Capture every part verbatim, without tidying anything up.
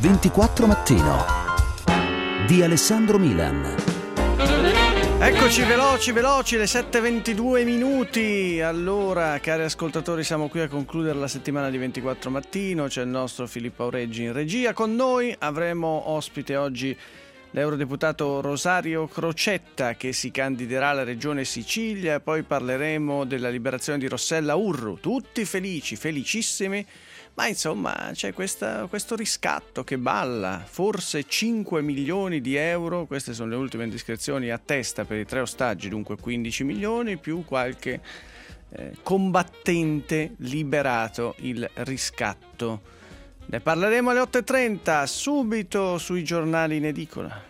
ventiquattro Mattino di Alessandro Milan. Eccoci veloci, veloci, le sette e ventidue minuti. Allora, cari ascoltatori, siamo qui a concludere la settimana di ventiquattro Mattino. C'è il nostro Filippo Aureggi in regia. Con noi avremo ospite oggi l'eurodeputato Rosario Crocetta, che si candiderà alla regione Sicilia. Poi parleremo della liberazione di Rossella Urru. Tutti felici, felicissimi. Ma insomma c'è questa, questo riscatto che balla, forse cinque milioni di euro, queste sono le ultime indiscrezioni, a testa per i tre ostaggi, dunque quindici milioni, più qualche eh, combattente liberato, il riscatto. Ne parleremo alle otto e trenta, subito sui giornali in edicola.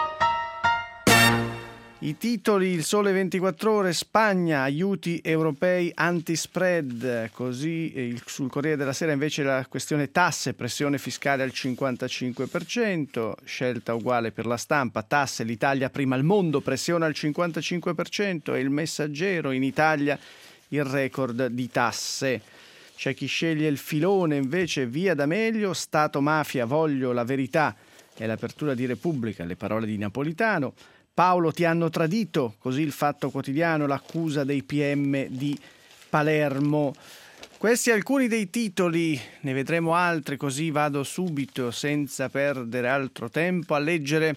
I titoli: Il Sole ventiquattro Ore, Spagna, aiuti europei anti-spread, così il, sul Corriere della Sera invece la questione tasse, pressione fiscale al cinquantacinque per cento, scelta uguale per La Stampa, tasse, l'Italia prima al mondo, pressione al cinquantacinque per cento, e Il Messaggero, in Italia il record di tasse. C'è chi sceglie il filone invece, via D'Amelio, Stato mafia, voglio la verità, è l'apertura di Repubblica, le parole di Napolitano. Paolo, ti hanno tradito, così il Fatto Quotidiano, l'accusa dei P M di Palermo. Questi alcuni dei titoli, ne vedremo altri, così vado subito, senza perdere altro tempo, a leggere,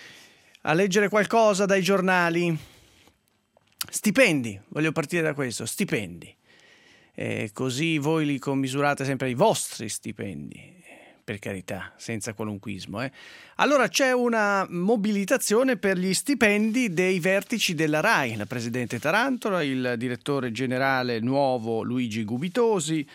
a leggere qualcosa dai giornali. Stipendi, voglio partire da questo, stipendi. Eh, così voi li commisurate sempre ai vostri stipendi. Per carità, senza qualunquismo. Eh. Allora c'è una mobilitazione per gli stipendi dei vertici della RAI, la presidente Tarantola, il direttore generale nuovo Luigi Gubitosi.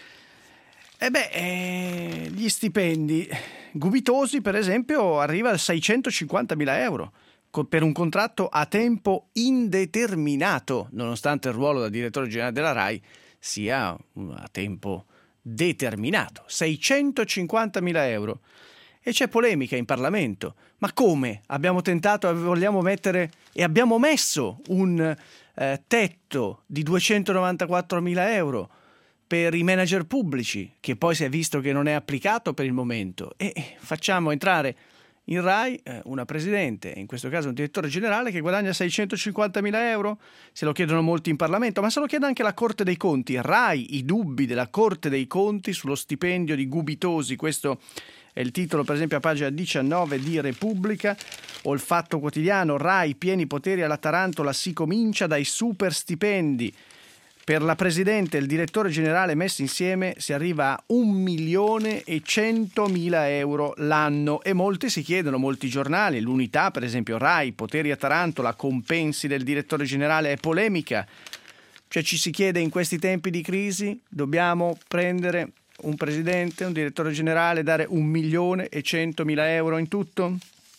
E beh, eh, gli stipendi, Gubitosi per esempio arriva a seicentocinquantamila euro per un contratto a tempo indeterminato, nonostante il ruolo da direttore generale della RAI sia a tempo determinato, seicentocinquantamila euro. E c'è polemica in Parlamento. Ma come? Abbiamo tentato, vogliamo mettere e abbiamo messo un eh, tetto di duecentonovantaquattromila euro per i manager pubblici, che poi si è visto che non è applicato per il momento, e facciamo entrare in RAI eh, una presidente, in questo caso un direttore generale, che guadagna seicentocinquantamila euro. Se lo chiedono molti in Parlamento, ma se lo chiede anche la Corte dei Conti. RAI, i dubbi della Corte dei Conti sullo stipendio di Gubitosi. Questo è il titolo, per esempio, a pagina diciannove di Repubblica. O il Fatto Quotidiano: RAI, pieni poteri alla Tarantola, si comincia dai super stipendi. Per la presidente e il direttore generale messi insieme si arriva a un milione e centomila euro l'anno, e molti si chiedono, molti giornali, l'Unità per esempio, RAI, poteri a Tarantola, compensi del direttore generale, è polemica. Cioè ci si chiede, in questi tempi di crisi dobbiamo prendere un presidente, un direttore generale, dare un milione e centomila euro in tutto?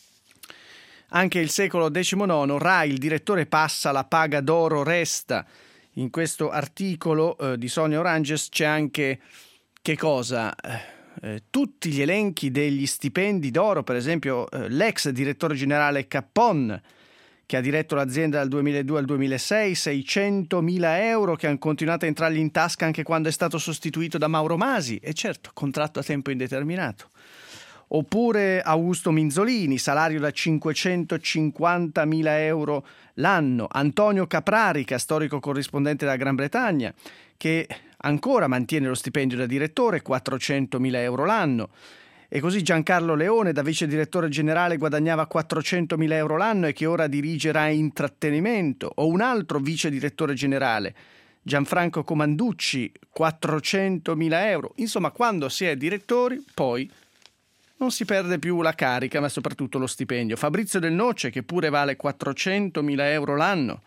Anche il Secolo diciannove, RAI, il direttore passa, la paga d'oro resta. In questo articolo eh, di Sonia Oranges c'è anche, che cosa? Eh, tutti gli elenchi degli stipendi d'oro, per esempio eh, l'ex direttore generale Cappon, che ha diretto l'azienda dal duemiladue al duemilasei, seicentomila euro che hanno continuato a entrargli in tasca anche quando è stato sostituito da Mauro Masi, e certo, contratto a tempo indeterminato. Oppure Augusto Minzolini, salario da cinquecentocinquantamila euro l'anno. Antonio Caprarica, storico corrispondente della Gran Bretagna, che ancora mantiene lo stipendio da direttore, quattrocentomila euro l'anno. E così Giancarlo Leone, da vice direttore generale, guadagnava quattrocentomila euro l'anno e che ora dirigerà intrattenimento. O un altro vice direttore generale, Gianfranco Comanducci, quattrocentomila euro. Insomma, quando si è direttori, poi non si perde più la carica, ma soprattutto lo stipendio. Fabrizio Del Noce, che pure vale quattrocentomila euro l'anno.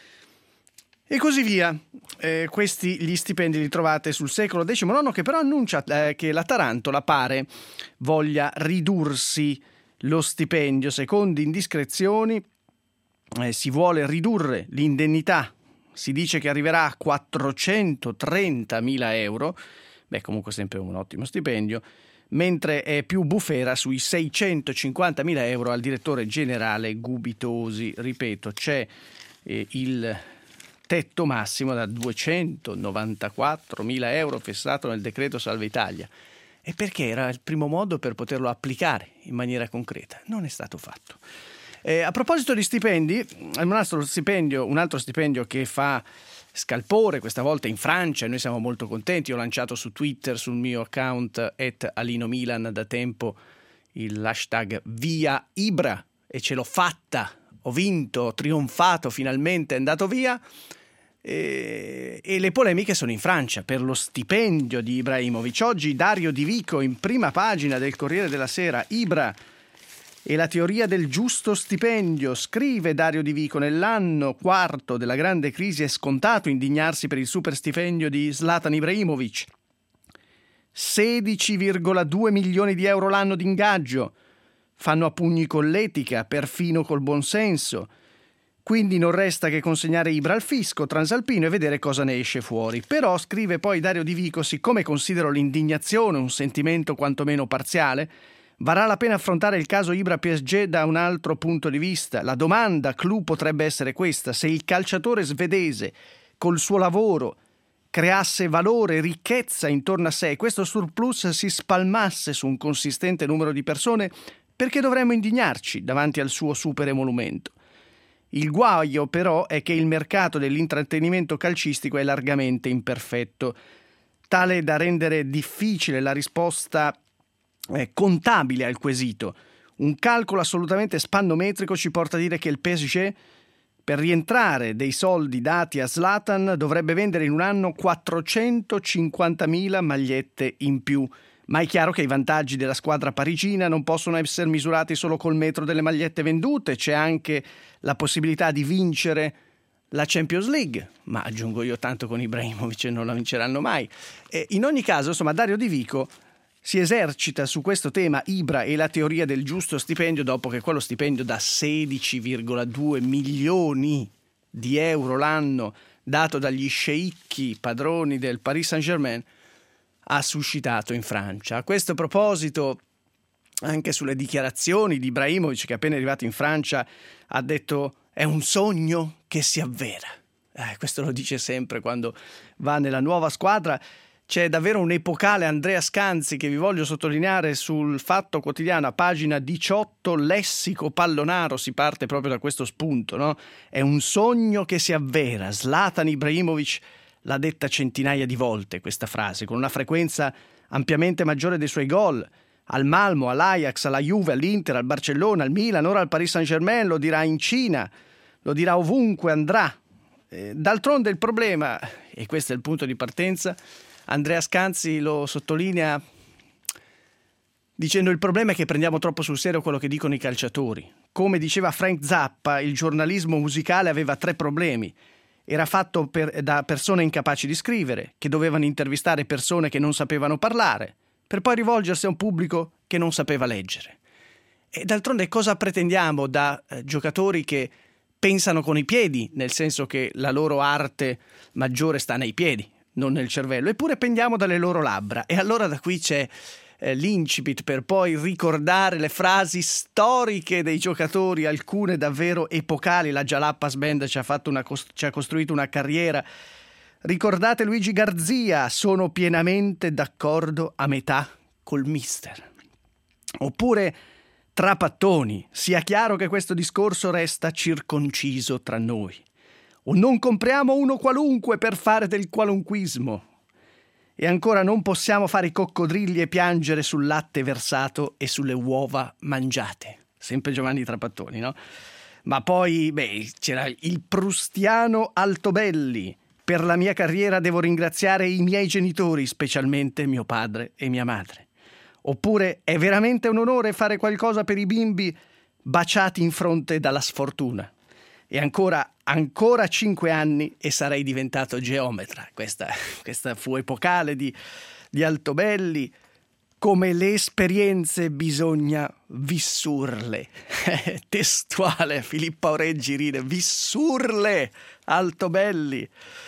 E così via. Eh, questi gli stipendi li trovate sul Secolo diciannove, che però annuncia eh, che la Tarantola pare voglia ridursi lo stipendio. Secondo indiscrezioni eh, si vuole ridurre l'indennità. Si dice che arriverà a quattrocentotrentamila euro. Beh, comunque sempre un ottimo stipendio. Mentre è più bufera sui seicentocinquantamila euro al direttore generale Gubitosi. Ripeto, c'è eh, il tetto massimo da duecentonovantaquattromila euro fissato nel decreto Salva Italia. e perché era il primo modo per poterlo applicare in maniera concreta. Non è stato fatto. Eh, a proposito di stipendi, un altro stipendio, un altro stipendio che fa scalpore, questa volta in Francia, e noi siamo molto contenti. Ho lanciato su Twitter, sul mio account at Alino Milan da tempo, l'hashtag via Ibra, e ce l'ho fatta, ho vinto, ho trionfato, finalmente è andato via. E, e le polemiche sono in Francia per lo stipendio di Ibrahimovic. Oggi Dario Di Vico in prima pagina del Corriere della Sera. Ibra e la teoria del giusto stipendio. Scrive Dario Di Vico: nell'anno quarto della grande crisi è scontato indignarsi per il super stipendio di Zlatan Ibrahimovic. sedici virgola due milioni di euro l'anno di ingaggio. Fanno a pugni con l'etica, perfino col buonsenso. Quindi non resta che consegnare Ibra al fisco transalpino e vedere cosa ne esce fuori. Però, scrive poi Dario Di Vico, siccome considero l'indignazione un sentimento quantomeno parziale, varrà la pena affrontare il caso Ibra P S G da un altro punto di vista. La domanda clou potrebbe essere questa: se il calciatore svedese col suo lavoro creasse valore, ricchezza intorno a sé e questo surplus si spalmasse su un consistente numero di persone, perché dovremmo indignarci davanti al suo super emolumento? Il guaio però è che il mercato dell'intrattenimento calcistico è largamente imperfetto, tale da rendere difficile la risposta eh, contabile al quesito. Un calcolo assolutamente spannometrico ci porta a dire che il P S G, per rientrare dei soldi dati a Zlatan, dovrebbe vendere in un anno quattrocentocinquantamila magliette in più. Ma è chiaro che i vantaggi della squadra parigina non possono essere misurati solo col metro delle magliette vendute. C'è anche la possibilità di vincere la Champions League, ma aggiungo io, tanto con Ibrahimovic non la vinceranno mai. E in ogni caso, insomma, Dario Di Vico si esercita su questo tema Ibra e la teoria del giusto stipendio dopo che quello stipendio da sedici virgola due milioni di euro l'anno dato dagli sceicchi padroni del Paris Saint-Germain ha suscitato in Francia. A questo proposito, anche sulle dichiarazioni di Ibrahimovic, che appena arrivato in Francia ha detto è un sogno che si avvera. Eh, questo lo dice sempre quando va nella nuova squadra. C'è davvero un epocale Andrea Scanzi che vi voglio sottolineare sul Fatto Quotidiano, a pagina diciotto, lessico pallonaro, si parte proprio da questo spunto, no? È un sogno che si avvera. Zlatan Ibrahimovic l'ha detta centinaia di volte questa frase, con una frequenza ampiamente maggiore dei suoi gol. Al Malmo, all'Ajax, alla Juve, all'Inter, al Barcellona, al Milan, ora al Paris Saint-Germain, lo dirà in Cina, lo dirà ovunque andrà. Eh, d'altronde il problema, e questo è il punto di partenza, Andrea Scanzi lo sottolinea dicendo: il problema è che prendiamo troppo sul serio quello che dicono i calciatori. Come diceva Frank Zappa, il giornalismo musicale aveva tre problemi. Era fatto per, da persone incapaci di scrivere, che dovevano intervistare persone che non sapevano parlare, per poi rivolgersi a un pubblico che non sapeva leggere. E d'altronde cosa pretendiamo da eh, giocatori che pensano con i piedi, nel senso che la loro arte maggiore sta nei piedi, non nel cervello, eppure pendiamo dalle loro labbra. E allora da qui c'è eh, l'incipit per poi ricordare le frasi storiche dei giocatori, alcune davvero epocali. La Jalapas Band ci ha, fatto una, ci ha costruito una carriera. Ricordate Luigi Garzia: sono pienamente d'accordo a metà col mister. Oppure Trapattoni: sia chiaro che questo discorso resta circonciso tra noi. O non compriamo uno qualunque per fare del qualunquismo. E ancora: non possiamo fare i coccodrilli e piangere sul latte versato e sulle uova mangiate. Sempre Giovanni Trapattoni, no? Ma poi, beh, c'era il prustiano Altobelli: per la mia carriera devo ringraziare i miei genitori, specialmente mio padre e mia madre. Oppure: è veramente un onore fare qualcosa per i bimbi baciati in fronte dalla sfortuna. E ancora, ancora cinque anni e sarei diventato geometra. Questa, questa fu epocale di, di Altobelli. Come le esperienze bisogna vissurle. Testuale, Filippo Aureggi ride: vissurle, Altobelli.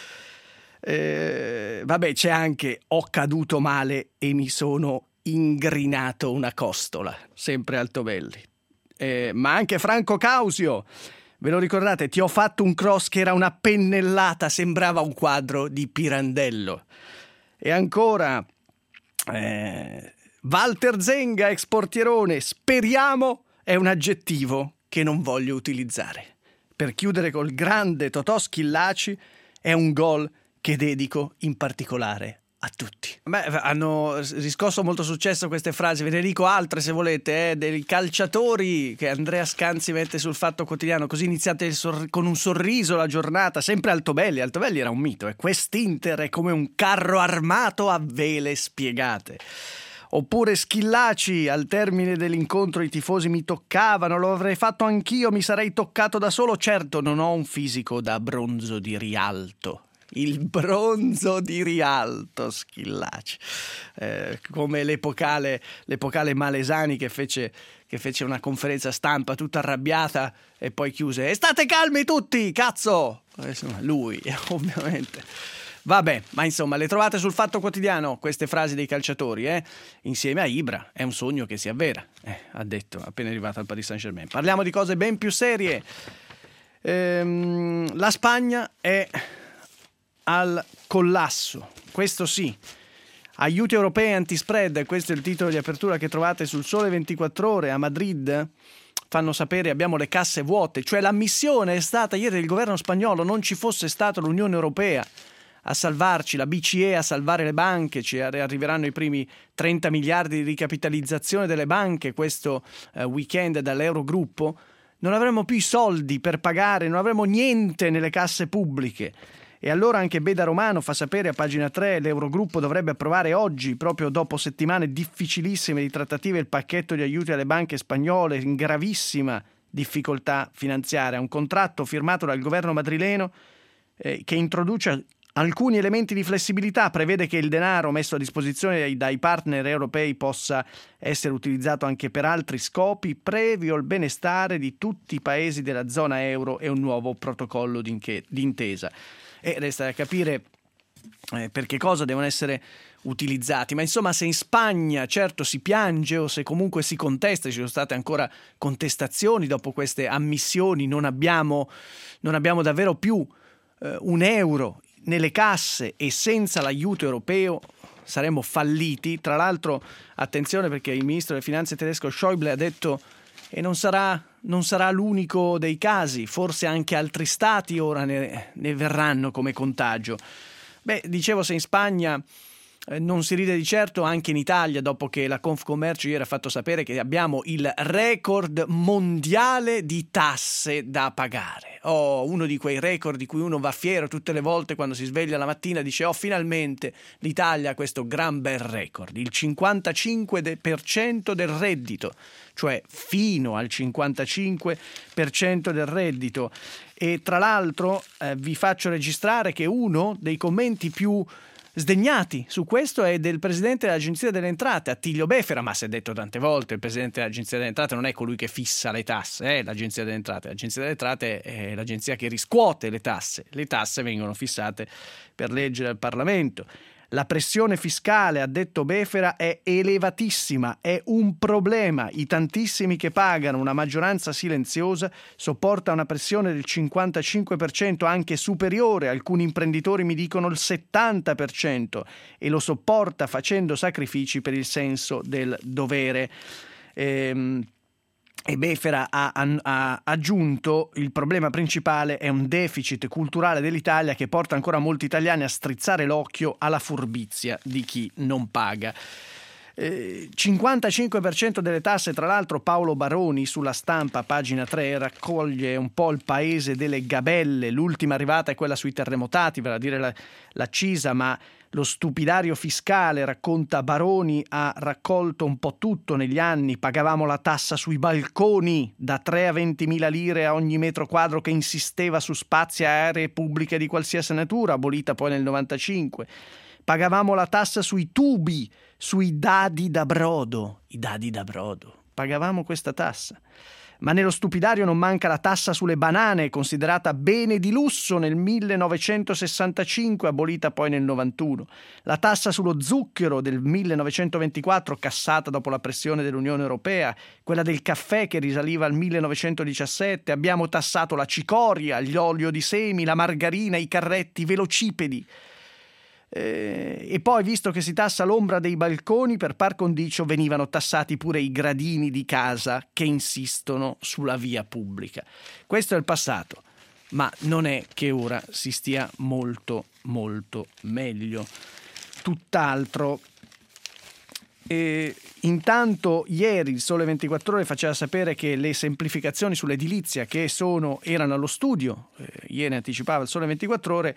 Eh, vabbè, c'è anche: ho caduto male e mi sono ingrinato una costola. Sempre Altobelli. Eh, ma anche Franco Causio. Ve lo ricordate? Ti ho fatto un cross che era una pennellata, sembrava un quadro di Pirandello. E ancora, eh, Walter Zenga, ex portierone, speriamo è un aggettivo che non voglio utilizzare. Per chiudere col grande Totò Schillaci, è un gol che dedico in particolare a tutti. Beh, hanno riscosso molto successo queste frasi, ve ne dico altre se volete, eh, dei calciatori che Andrea Scanzi mette sul Fatto Quotidiano, così iniziate il sor- con un sorriso la giornata, sempre Altobelli, Altobelli era un mito, e quest'Inter è come un carro armato a vele spiegate. Oppure Schillaci, al termine dell'incontro i tifosi mi toccavano, lo avrei fatto anch'io, mi sarei toccato da solo, certo non ho un fisico da bronzo di Rialto. Il bronzo di Rialto, Schillaci, eh, come l'epocale, l'epocale Malesani che fece, che fece una conferenza stampa tutta arrabbiata e poi chiuse e state calmi tutti, cazzo! Eh, insomma, lui, ovviamente. Vabbè, ma insomma, le trovate sul Fatto Quotidiano queste frasi dei calciatori, eh? Insieme a Ibra, è un sogno che si avvera, eh, ha detto, appena arrivato al Paris Saint-Germain. Parliamo di cose ben più serie. Ehm, la Spagna è al collasso, questo sì. Aiuti europei antispread, questo è il titolo di apertura che trovate sul Sole ventiquattro Ore. A Madrid fanno sapere abbiamo le casse vuote, cioè l'ammissione è stata ieri del governo spagnolo, non ci fosse stata l'Unione Europea a salvarci, la B C E a salvare le banche, ci arriveranno i primi trenta miliardi di ricapitalizzazione delle banche questo eh, weekend dall'Eurogruppo, non avremo più i soldi per pagare, non avremo niente nelle casse pubbliche. E allora anche Beda Romano fa sapere a pagina tre l'Eurogruppo dovrebbe approvare oggi, proprio dopo settimane difficilissime di trattative, il pacchetto di aiuti alle banche spagnole in gravissima difficoltà finanziaria. Un contratto firmato dal governo madrileno eh, che introduce alcuni elementi di flessibilità, prevede che il denaro messo a disposizione dai partner europei possa essere utilizzato anche per altri scopi, previo il benestare di tutti i paesi della zona euro e un nuovo protocollo d'intesa. E resta da capire eh, per che cosa devono essere utilizzati. Ma insomma, se in Spagna certo si piange o se comunque si contesta, ci sono state ancora contestazioni dopo queste ammissioni, non abbiamo, non abbiamo davvero più eh, un euro nelle casse e senza l'aiuto europeo saremmo falliti. Tra l'altro, attenzione perché il ministro delle finanze tedesco Schäuble ha detto e non sarà, non sarà l'unico dei casi, forse anche altri stati ora ne, ne verranno come contagio. Beh, dicevo, se in Spagna eh, non si ride di certo, anche in Italia, dopo che la Confcommercio ieri ha fatto sapere che abbiamo il record mondiale di tasse da pagare. Oh, uno di quei record di cui uno va fiero tutte le volte quando si sveglia la mattina e dice oh, finalmente l'Italia ha questo gran bel record, il cinquantacinque per cento del reddito, cioè fino al cinquantacinque per cento del reddito. E tra l'altro eh, vi faccio registrare che uno dei commenti più sdegnati su questo è del presidente dell'Agenzia delle Entrate, Attilio Befera, ma si è detto tante volte, il presidente dell'Agenzia delle Entrate non è colui che fissa le tasse, è l'Agenzia delle Entrate. L'Agenzia delle Entrate è l'agenzia che riscuote le tasse. Le tasse vengono fissate per legge del Parlamento. La pressione fiscale, ha detto Befera, è elevatissima, è un problema. I tantissimi che pagano, una maggioranza silenziosa, sopporta una pressione del cinquantacinque per cento, anche superiore. Alcuni imprenditori mi dicono il settanta per cento, e lo sopporta facendo sacrifici per il senso del dovere. Ehm... E Befera ha, ha aggiunto il problema principale è un deficit culturale dell'Italia che porta ancora molti italiani a strizzare l'occhio alla furbizia di chi non paga. Eh, cinquantacinque per cento delle tasse, tra l'altro Paolo Baroni sulla Stampa, pagina tre, raccoglie un po' il paese delle gabelle. L'ultima arrivata è quella sui terremotati, vale a dire la, la Cisa, ma lo stupidario fiscale, racconta Baroni, ha raccolto un po' tutto negli anni. Pagavamo la tassa sui balconi da tre a ventimila lire a ogni metro quadro che insisteva su spazi e aree pubbliche di qualsiasi natura, abolita poi nel novantacinque. Pagavamo la tassa sui tubi, sui dadi da brodo, i dadi da brodo. Pagavamo questa tassa. Ma nello stupidario non manca la tassa sulle banane, considerata bene di lusso nel millenovecentosessantacinque, abolita poi nel novantuno. La tassa sullo zucchero del millenovecentoventiquattro, cassata dopo la pressione dell'Unione Europea. Quella del caffè che risaliva al millenovecentodiciassette. Abbiamo tassato la cicoria, l'olio di semi, la margarina, i carretti, i velocipedi. Eh, e poi, visto che si tassa l'ombra dei balconi, per par condicio venivano tassati pure i gradini di casa che insistono sulla via pubblica. Questo è il passato, ma non è che ora si stia molto molto meglio, tutt'altro. E intanto ieri il Sole ventiquattro Ore faceva sapere che le semplificazioni sull'edilizia che sono, erano allo studio, eh, ieri anticipava il Sole ventiquattro Ore,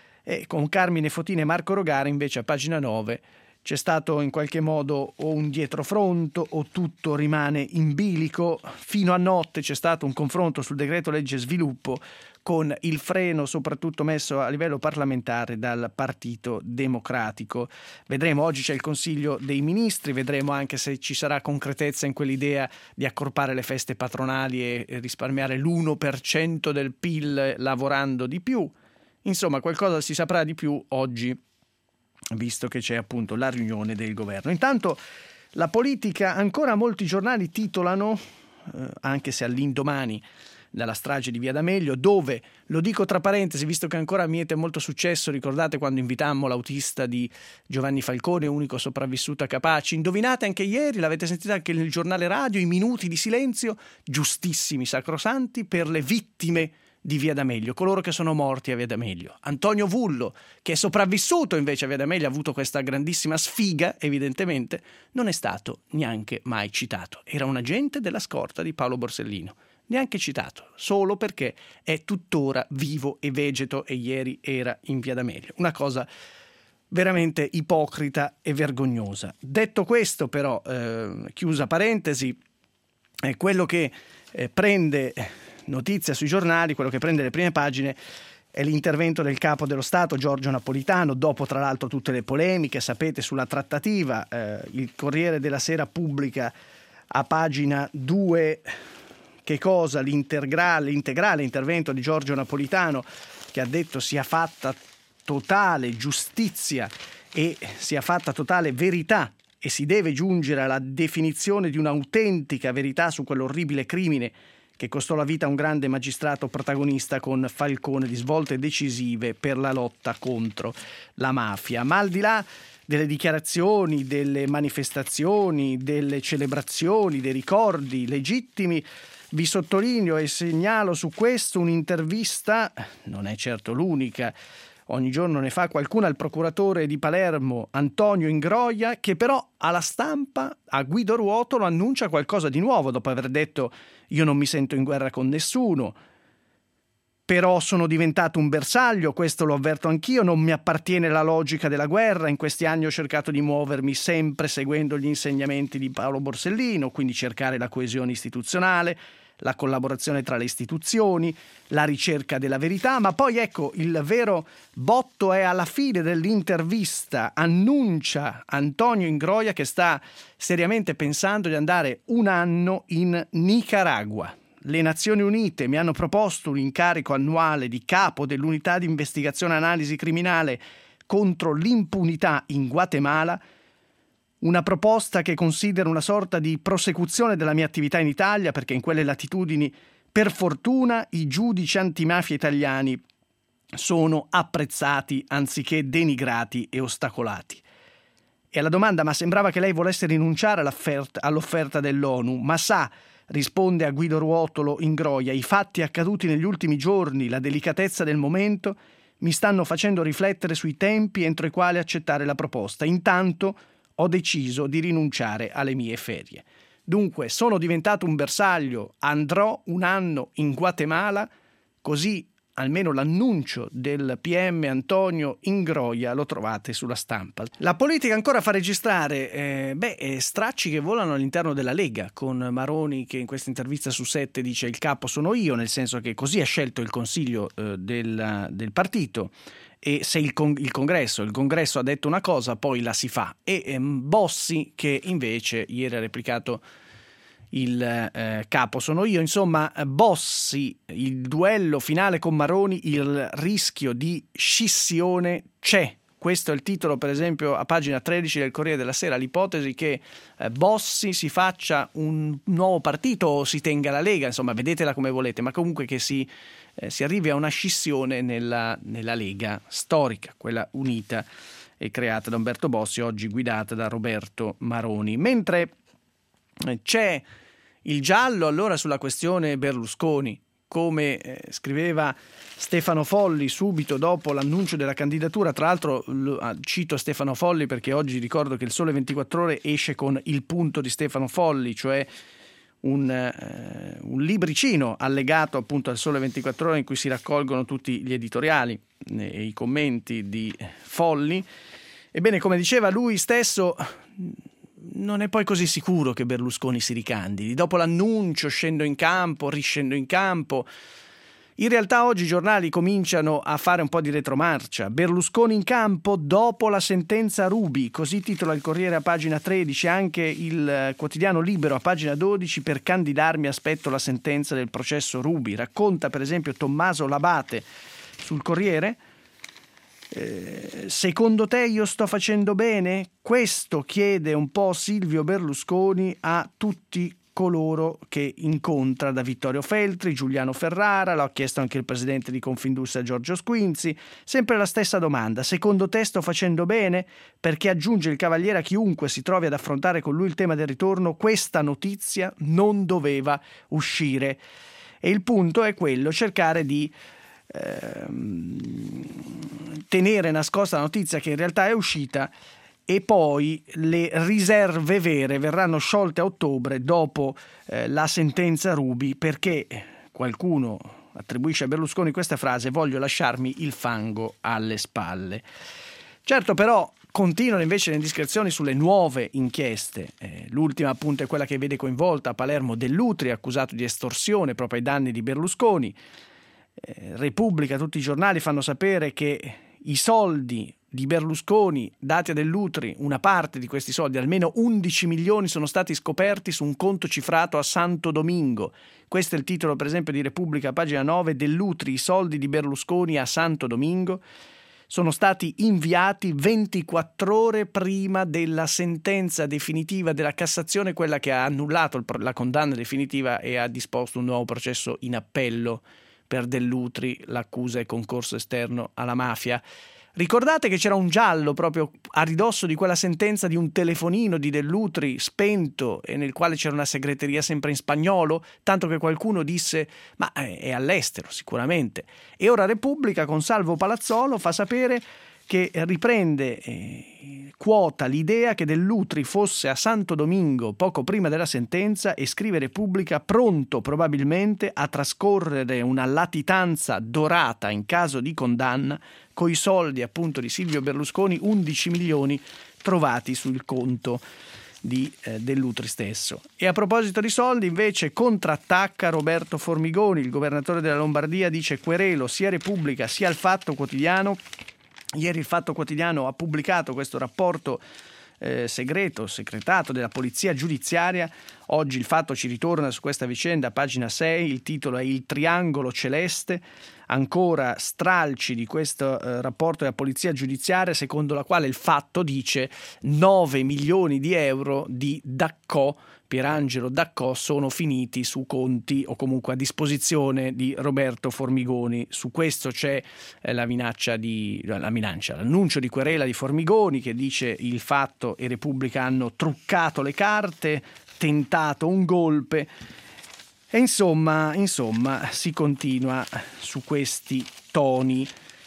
e con Carmine Fotini e Marco Rogara invece a pagina nove c'è stato in qualche modo o un dietrofront o tutto rimane in bilico. Fino a notte c'è stato un confronto sul decreto legge sviluppo, con il freno soprattutto messo a livello parlamentare dal Partito Democratico. Vedremo, oggi c'è il Consiglio dei Ministri, vedremo anche se ci sarà concretezza in quell'idea di accorpare le feste patronali e risparmiare l'uno per cento del P I L lavorando di più. Insomma, qualcosa si saprà di più oggi, visto che c'è appunto la riunione del governo. Intanto la politica, ancora molti giornali titolano, eh, anche se all'indomani dalla strage di Via D'Amelio, dove, lo dico tra parentesi, visto che ancora miete molto successo, ricordate quando invitammo l'autista di Giovanni Falcone, unico sopravvissuto a Capaci, indovinate anche ieri, l'avete sentita anche nel giornale radio, i minuti di silenzio, giustissimi, sacrosanti, per le vittime di Via D'Amelio, coloro che sono morti a Via D'Amelio. Antonio Vullo, che è sopravvissuto invece a Via D'Amelio, ha avuto questa grandissima sfiga, evidentemente, non è stato neanche mai citato. Era un agente della scorta di Paolo Borsellino, neanche citato, solo perché è tuttora vivo e vegeto e ieri era in Via D'Amelio. Una cosa veramente ipocrita e vergognosa. Detto questo, però, eh, chiusa parentesi, è quello che eh, prende notizia sui giornali, quello che prende le prime pagine è l'intervento del capo dello Stato Giorgio Napolitano, dopo tra l'altro tutte le polemiche, sapete, sulla trattativa. Eh, il Corriere della Sera pubblica a pagina due che cosa? L'integrale, l'integrale intervento di Giorgio Napolitano, che ha detto sia fatta totale giustizia e sia fatta totale verità e si deve giungere alla definizione di un'autentica verità su quell'orribile crimine che costò la vita a un grande magistrato protagonista con Falcone, di svolte decisive per la lotta contro la mafia. Ma al di là delle dichiarazioni, delle manifestazioni, delle celebrazioni, dei ricordi legittimi, vi sottolineo e segnalo su questo un'intervista, non è certo l'unica, ogni giorno ne fa qualcuna, al procuratore di Palermo Antonio Ingroia, che però alla Stampa, a Guido Ruotolo, annuncia qualcosa di nuovo dopo aver detto: io non mi sento in guerra con nessuno, però sono diventato un bersaglio, questo lo avverto anch'io, non mi appartiene la logica della guerra, in questi anni ho cercato di muovermi sempre seguendo gli insegnamenti di Paolo Borsellino, quindi cercare la coesione istituzionale, la collaborazione tra le istituzioni, la ricerca della verità, ma poi ecco il vero botto è alla fine dell'intervista, annuncia Antonio Ingroia che sta seriamente pensando di andare un anno in Nicaragua. Le Nazioni Unite mi hanno proposto un incarico annuale di capo dell'unità di investigazione e analisi criminale contro l'impunità in Guatemala, una proposta che considera una sorta di prosecuzione della mia attività in Italia, perché in quelle latitudini, per fortuna, i giudici antimafia italiani sono apprezzati anziché denigrati e ostacolati. E alla domanda: ma sembrava che lei volesse rinunciare all'offerta, all'offerta dell'ONU, ma sa, risponde a Guido Ruotolo Ingroia, i fatti accaduti negli ultimi giorni, la delicatezza del momento, mi stanno facendo riflettere sui tempi entro i quali accettare la proposta. Intanto ho deciso di rinunciare alle mie ferie. Dunque, sono diventato un bersaglio, andrò un anno in Guatemala, così almeno l'annuncio del P M Antonio Ingroia lo trovate sulla Stampa. La politica ancora fa registrare eh, beh, stracci che volano all'interno della Lega, con Maroni che in questa intervista su Sette dice: il capo sono io, nel senso che così ha scelto il consiglio eh, del, del partito. E se il, con- il congresso il congresso ha detto una cosa, poi la si fa. E ehm, Bossi, che invece ieri ha replicato il eh, capo sono io, insomma Bossi, il duello finale con Maroni, il rischio di scissione c'è. Questo è il titolo, per esempio, a pagina tredici del Corriere della Sera, l'ipotesi che eh, Bossi si faccia un nuovo partito o si tenga la Lega, insomma vedetela come volete, ma comunque che si, eh, si arrivi a una scissione nella, nella Lega storica, quella unita e creata da Umberto Bossi, oggi guidata da Roberto Maroni. Mentre c'è il giallo allora sulla questione Berlusconi, come eh, scriveva Stefano Folli subito dopo l'annuncio della candidatura. Tra l'altro lo, cito Stefano Folli perché oggi ricordo che il Sole ventiquattro Ore esce con Il punto di Stefano Folli, cioè un, eh, un libricino allegato appunto al Sole ventiquattro Ore in cui si raccolgono tutti gli editoriali e i commenti di Folli. Ebbene, come diceva lui stesso, non è poi così sicuro che Berlusconi si ricandidi. Dopo l'annuncio scendo in campo, riscendo in campo. In realtà oggi i giornali cominciano a fare un po' di retromarcia. Berlusconi in campo dopo la sentenza Ruby, così titola il Corriere a pagina tredici, anche il quotidiano Libero a pagina dodici: per candidarmi aspetto la sentenza del processo Ruby. Racconta per esempio Tommaso Labate sul Corriere. Eh, secondo te io sto facendo bene? Questo chiede un po' Silvio Berlusconi a tutti coloro che incontra, da Vittorio Feltri, Giuliano Ferrara, l'ha chiesto anche il presidente di Confindustria Giorgio Squinzi. Sempre la stessa domanda: secondo te sto facendo bene? Perché, aggiunge il Cavaliere, a chiunque si trovi ad affrontare con lui il tema del ritorno, questa notizia non doveva uscire. E il punto è quello: cercare di ehm, tenere nascosta la notizia che in realtà è uscita, e poi le riserve vere verranno sciolte a ottobre dopo eh, la sentenza Ruby, perché qualcuno attribuisce a Berlusconi questa frase: voglio lasciarmi il fango alle spalle. Certo, però continuano invece le indiscrezioni sulle nuove inchieste. Eh, l'ultima appunto è quella che vede coinvolta a Palermo Dell'Utri, accusato di estorsione proprio ai danni di Berlusconi. Eh, Repubblica, tutti i giornali fanno sapere che i soldi di Berlusconi dati a Dell'Utri, una parte di questi soldi, almeno undici milioni, sono stati scoperti su un conto cifrato a Santo Domingo. Questo è il titolo per esempio di Repubblica, pagina nove: Dell'Utri, i soldi di Berlusconi a Santo Domingo. Sono stati inviati ventiquattro ore prima della sentenza definitiva della Cassazione, quella che ha annullato la condanna definitiva e ha disposto un nuovo processo in appello per Dell'Utri. L'accusa è concorso esterno alla mafia. Ricordate che c'era un giallo proprio a ridosso di quella sentenza di un telefonino di Dell'Utri spento e nel quale c'era una segreteria sempre in spagnolo, tanto che qualcuno disse ma è all'estero sicuramente. E ora Repubblica con Salvo Palazzolo fa sapere che riprende eh, quota l'idea che Dell'Utri fosse a Santo Domingo poco prima della sentenza, e scrive Repubblica: pronto probabilmente a trascorrere una latitanza dorata in caso di condanna coi soldi appunto di Silvio Berlusconi, undici milioni trovati sul conto di eh, Dell'Utri stesso. E a proposito di soldi invece contrattacca Roberto Formigoni, il governatore della Lombardia, dice: querelo sia Repubblica sia il Fatto Quotidiano. Ieri il Fatto Quotidiano ha pubblicato questo rapporto eh, segreto, segretato della polizia giudiziaria. Oggi il Fatto ci ritorna su questa vicenda, pagina sei, il titolo è Il triangolo celeste. Ancora stralci di questo eh, rapporto della polizia giudiziaria, secondo la quale il Fatto dice nove milioni di euro di Daccò, Pierangelo Daccò, sono finiti su conti o comunque a disposizione di Roberto Formigoni. Su questo c'è eh, la minaccia di la minaccia, l'annuncio di querela di Formigoni, che dice il Fatto e Repubblica hanno truccato le carte, tentato un golpe. E insomma, insomma, si continua su questi toni.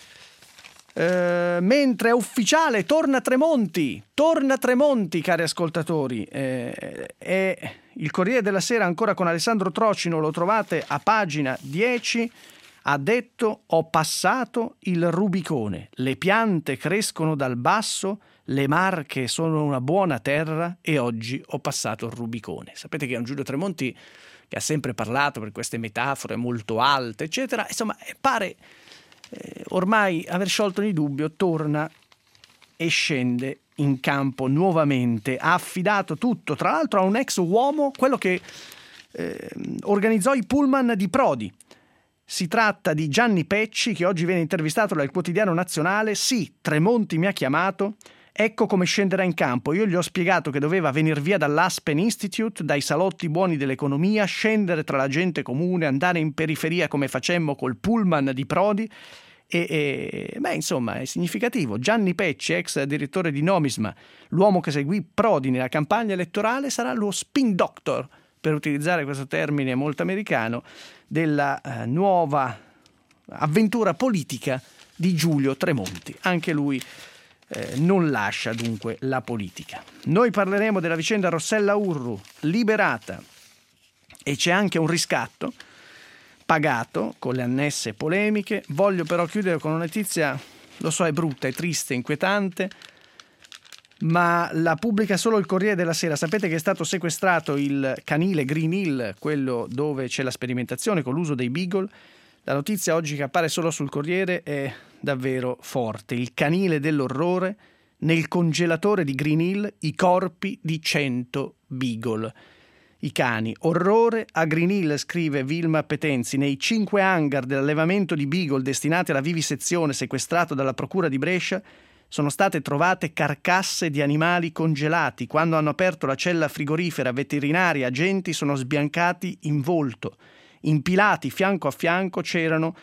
Eh, mentre è ufficiale, torna Tremonti, torna Tremonti, cari ascoltatori. Eh, è il Corriere della Sera ancora con Alessandro Trocino, lo trovate a pagina dieci. Ha detto: ho passato il Rubicone, le piante crescono dal basso, le Marche sono una buona terra e oggi ho passato il Rubicone. Sapete che è un Giulio Tremonti che ha sempre parlato per queste metafore molto alte, eccetera. Insomma, pare eh, ormai aver sciolto ogni dubbio, torna e scende in campo nuovamente. Ha affidato tutto, tra l'altro, a un ex uomo, quello che eh, organizzò i pullman di Prodi. Si tratta di Gianni Pecci, che oggi viene intervistato dal Quotidiano Nazionale. Sì, Tremonti mi ha chiamato. Ecco come scenderà in campo. Io gli ho spiegato che doveva venir via dall'Aspen Institute, dai salotti buoni dell'economia, scendere tra la gente comune, andare in periferia come facemmo col pullman di Prodi, E, e beh, insomma, è significativo. Gianni Pecci, ex direttore di Nomisma, l'uomo che seguì Prodi nella campagna elettorale, sarà lo spin doctor, per utilizzare questo termine molto americano, della eh, nuova avventura politica di Giulio Tremonti. Anche lui eh, non lascia dunque la politica. Noi parleremo della vicenda Rossella Urru, liberata, e c'è anche un riscatto pagato con le annesse polemiche. Voglio però chiudere con una notizia, lo so, è brutta, è triste, inquietante, ma la pubblica solo il Corriere della Sera. Sapete che è stato sequestrato il canile Green Hill, quello dove c'è la sperimentazione con l'uso dei beagle. La notizia oggi che appare solo sul Corriere è davvero forte. Il canile dell'orrore, nel congelatore di Green Hill i corpi di cento beagle. I cani. Orrore a Green Hill, scrive Vilma Petenzi. Nei cinque hangar dell'allevamento di beagle destinati alla vivisezione sequestrato dalla procura di Brescia sono state trovate carcasse di animali congelati. Quando hanno aperto la cella frigorifera, veterinari e agenti sono sbiancati in volto. Impilati fianco a fianco c'erano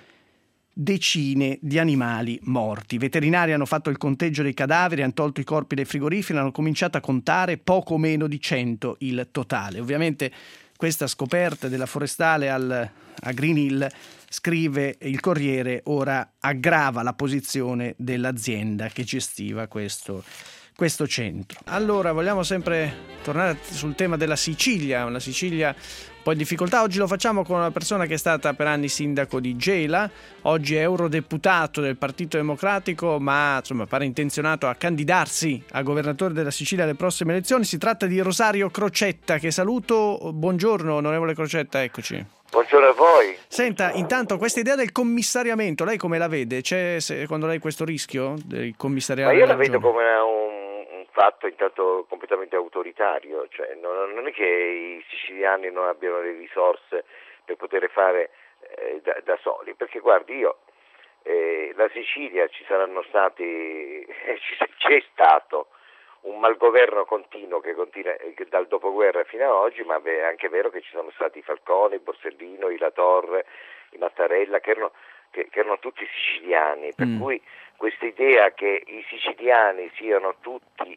decine di animali morti. I veterinari hanno fatto il conteggio dei cadaveri, hanno tolto i corpi dai frigoriferi, hanno cominciato a contare, poco meno di cento il totale. Ovviamente questa scoperta della forestale al, a Green Hill, scrive il Corriere, ora aggrava la posizione dell'azienda che gestiva questo, questo centro. Allora, vogliamo sempre tornare sul tema della Sicilia, una Sicilia un po' in difficoltà. Oggi lo facciamo con una persona che è stata per anni sindaco di Gela, oggi è eurodeputato del Partito Democratico, ma insomma pare intenzionato a candidarsi a governatore della Sicilia alle prossime elezioni. Si tratta di Rosario Crocetta, che saluto. Buongiorno onorevole Crocetta, eccoci. Buongiorno a voi. Senta, intanto questa idea del commissariamento, lei come la vede? C'è secondo lei questo rischio del commissariato? Ma io la vedo come un, un fatto intanto completamente autoritario, cioè non, non è che i siciliani non abbiano le risorse per poter fare eh, da, da soli, perché guardi, io eh, la Sicilia ci saranno stati, eh, c'è stato un malgoverno continuo che continua che dal dopoguerra fino ad oggi, ma è anche vero che ci sono stati i Falcone, i Borsellino, i La Torre, i Mattarella, che erano, che, che erano tutti siciliani, per mm. cui questa idea che i siciliani siano tutti,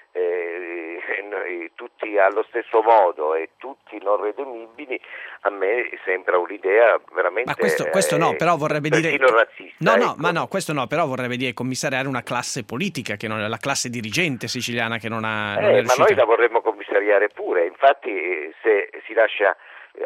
eh, tutti allo stesso modo e tutti non redimibili, a me sembra un'idea veramente. Ma questo, questo no, però vorrebbe dire razzista. No, no, ecco. ma no, questo no, però vorrebbe dire commissariare una classe politica che non è la classe dirigente siciliana che non ha. Eh, non è ma noi la vorremmo commissariare pure. Infatti, se si lascia.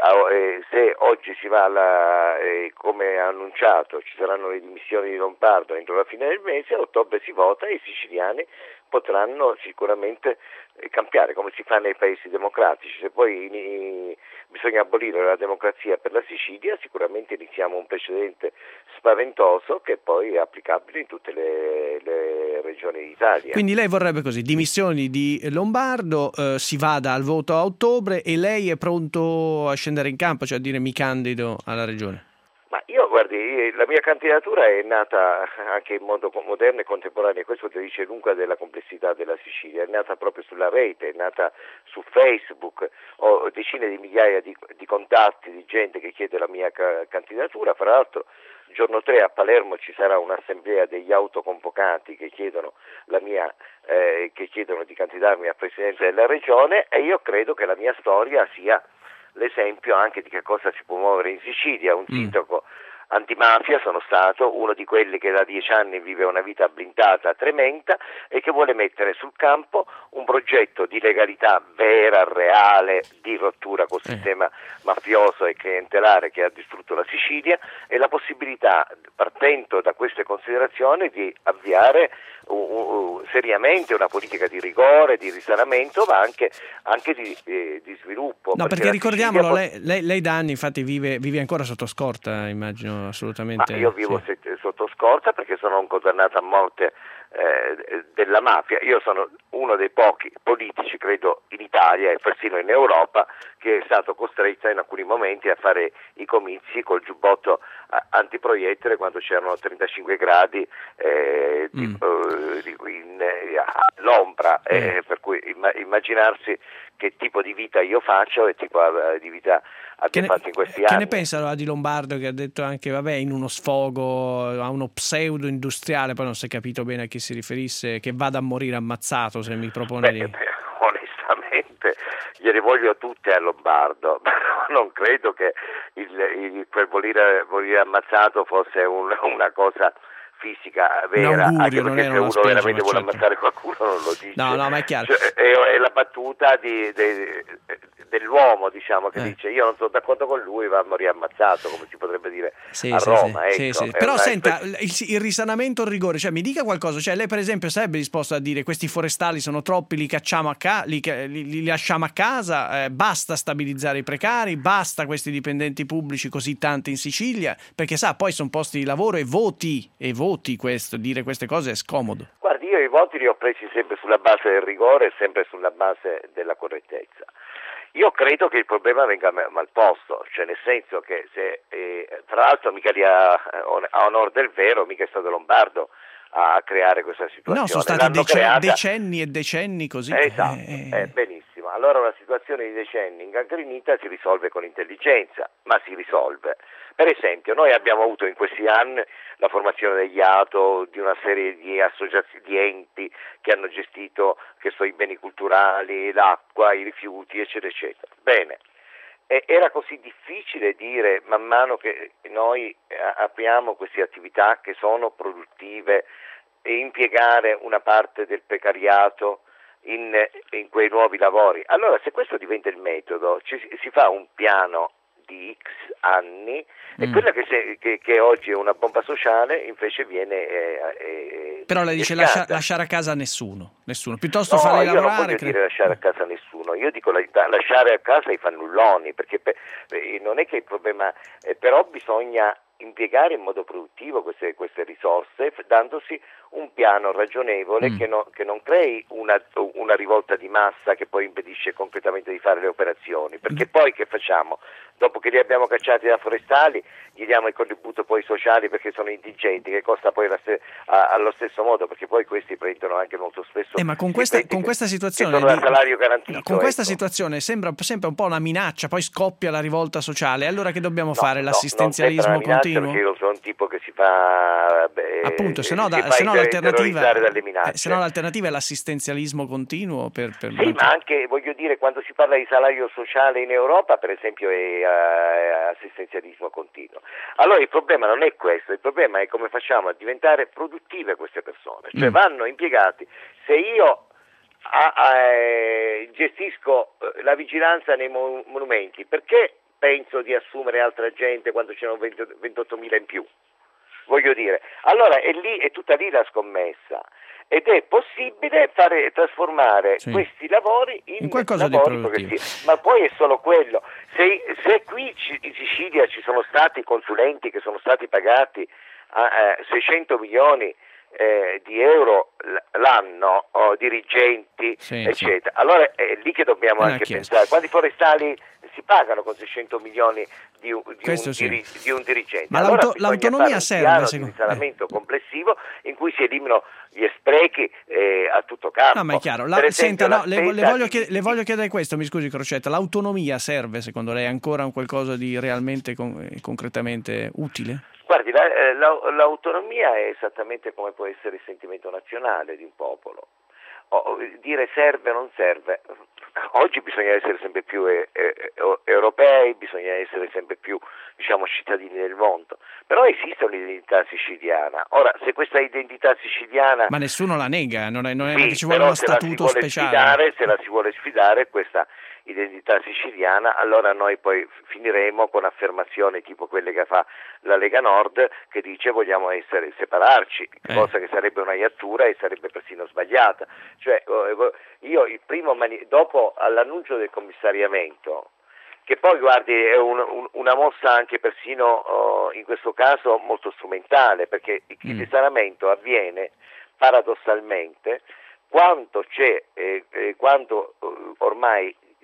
Se oggi si va alla, eh, come annunciato, ci saranno le dimissioni di Lombardo entro la fine del mese, a ottobre si vota e i siciliani potranno sicuramente cambiare come si fa nei paesi democratici. Se poi in, bisogna abolire la democrazia per la Sicilia, sicuramente iniziamo un precedente spaventoso che poi è applicabile in tutte le, le regioni d'Italia. Quindi lei vorrebbe così, dimissioni di Lombardo, eh, si vada al voto a ottobre e lei è pronto a scendere in campo, cioè a dire mi candido alla regione? Ma io, guardi, la mia candidatura è nata anche in modo moderno e contemporaneo, questo ti dice lunga della complessità della Sicilia, è nata proprio sulla rete, è nata su Facebook, ho decine di migliaia di, di contatti di gente che chiede la mia ca- candidatura, fra l'altro il giorno tre a Palermo ci sarà un'assemblea degli autoconvocati che chiedono la mia eh, che chiedono di candidarmi a Presidente della Regione, e io credo che la mia storia sia l'esempio anche di che cosa si può muovere in Sicilia. Un sindaco mm. antimafia sono stato, uno di quelli che da dieci anni vive una vita blindata tremenda e che vuole mettere sul campo un progetto di legalità vera, reale, di rottura col eh. sistema mafioso e clientelare che ha distrutto la Sicilia, e la possibilità, partendo da queste considerazioni, di avviare uh, uh, seriamente una politica di rigore, di risanamento, ma anche, anche di, eh, di sviluppo. No, perché, perché ricordiamolo, può... lei, lei, lei da anni infatti vive, vive ancora sotto scorta, immagino, assolutamente. Ma io vivo sì. sotto scorta perché sono un condannato a morte eh, della mafia. Io sono uno dei pochi politici, credo, in Italia e persino in Europa, che è stato costretto in alcuni momenti a fare i comizi col giubbotto antiproiettile quando c'erano trentacinque gradi eh, di, mm. uh, di, in, all'ombra, eh, mm. per cui immaginarsi che tipo di vita io faccio e tipo di vita abbia fatto in questi che anni. Che ne pensa allora di Lombardo, che ha detto anche, vabbè, in uno sfogo a uno pseudo industriale, poi non si è capito bene a chi si riferisse, che vada a morire ammazzato se mi propone beh, di... beh, onestamente gliele voglio tutte a Lombardo, però non credo che il, il, quel morire, morire ammazzato fosse un, una cosa fisica vera, un augurio, anche non perché era se una uno specie, veramente vuole certo. ammazzare qualcuno non lo dice. No, no, ma è chiaro. Cioè, è, è la battuta di, de, dell'uomo, diciamo, che eh. dice io non sono d'accordo con lui, va a morire ammazzato, come si potrebbe dire sì, a sì, Roma. sì, Ecco, sì, sì. Però una... senta, il, il risanamento, il rigore, cioè mi dica qualcosa, cioè lei per esempio sarebbe disposto a dire questi forestali sono troppi, li cacciamo a ca- li, li, li lasciamo a casa, eh, basta stabilizzare i precari, basta questi dipendenti pubblici così tanti in Sicilia, perché sa, poi sono posti di lavoro e voti, e voti questo, dire queste cose è scomodo. Guardi, io i voti li ho presi sempre sulla base del rigore e sempre sulla base della correttezza. Io credo che il problema venga mal posto, cioè nel senso che se, eh, tra l'altro mica lì a, a onor del vero, mica è stato Lombardo a creare questa situazione. No, sono stati dec- creata... decenni e decenni così. Esatto, eh, eh, benissimo. Allora una situazione di decenni ingangrenita si risolve con intelligenza, ma si risolve. Per esempio, noi abbiamo avuto in questi anni la formazione degli A T O, di una serie di associazioni, di enti che hanno gestito, che so, i beni culturali, l'acqua, i rifiuti, eccetera, eccetera. Bene. E era così difficile dire man mano che noi apriamo queste attività che sono produttive e impiegare una parte del precariato in, in quei nuovi lavori. Allora, se questo diventa il metodo, ci, si fa un piano di X anni e mm. quella che, se, che, che oggi è una bomba sociale invece viene eh, eh, però lei dice lascia, lasciare a casa nessuno nessuno piuttosto no, farli io lavorare non voglio cre... dire lasciare a casa nessuno, io dico la, lasciare a casa i fannulloni, perché per, non è che il problema eh, però bisogna impiegare in modo produttivo queste, queste risorse, dandosi un piano ragionevole mm. che, no, che non crei una, una rivolta di massa che poi impedisce concretamente di fare le operazioni, perché mm. poi che facciamo? Dopo che li abbiamo cacciati da forestali, gli diamo il contributo poi sociali perché sono indigenti, che costa poi la st- a, allo stesso modo, perché poi questi prendono anche molto spesso eh, ma con questa, con questa situazione sono di, salario garantito, no, con questa ecco. situazione sembra sempre un po' una minaccia, poi scoppia la rivolta sociale. Allora che dobbiamo no, fare? No, l'assistenzialismo non minaccia, continuo? perché io sono un tipo che si fa beh, appunto, se no, si da, fa se no l'alternativa dalle minacce. Eh, se no l'alternativa è l'assistenzialismo continuo per, per sì, ma anche voglio dire, quando si parla di salario sociale in Europa, per esempio, è uh, assistenzialismo continuo. Allora il problema non è questo, il problema è come facciamo a diventare produttive queste persone, cioè mm. vanno impiegati. Se io a, a, eh, gestisco la vigilanza nei mo- monumenti, perché penso di assumere altra gente quando c'erano ventottomila in più? Voglio dire, allora è lì, è tutta lì la scommessa. Ed è possibile fare trasformare sì. questi lavori in, in qualcosa lavori di produttivo. Ma poi è solo quello. Se, se qui in Sicilia ci sono stati consulenti che sono stati pagati a eh, seicento milioni eh, di euro l'anno, o dirigenti, sì, eccetera, sì. allora è lì che dobbiamo è anche pensare. Quando i forestali si pagano con seicento milioni di un, di un, sì. diri, di un dirigente. Ma allora l'auto, l'autonomia serve secondo un risanamento eh. complessivo in cui si eliminano gli sprechi eh, a tutto campo. No, ma è chiaro. La, esempio, senta, no, le, le, voglio di... chied- le voglio chiedere questo, mi scusi Crocetta, l'autonomia serve secondo lei ancora un qualcosa di realmente con, eh, concretamente utile? Guardi, la, la, l'autonomia è esattamente come può essere il sentimento nazionale di un popolo. O, dire serve o non serve, oggi bisogna essere sempre più eh, eh, europei, bisogna essere sempre più, diciamo, cittadini del mondo, però esiste un'identità siciliana. Ora, se questa identità siciliana... Ma nessuno la nega, non è, non è sì, che ci vuole uno statuto se speciale. Sfidare, se la si vuole sfidare questa identità siciliana, allora noi poi finiremo con affermazioni tipo quelle che fa la Lega Nord, che dice vogliamo essere separarci, eh. cosa che sarebbe una iattura e sarebbe persino sbagliata. Cioè io il primo mani- dopo all'annuncio del commissariamento, che poi guardi è un, un, una mossa anche persino oh, in questo caso molto strumentale, perché il mm. risanamento avviene paradossalmente quando c'è eh, eh, quando eh, ormai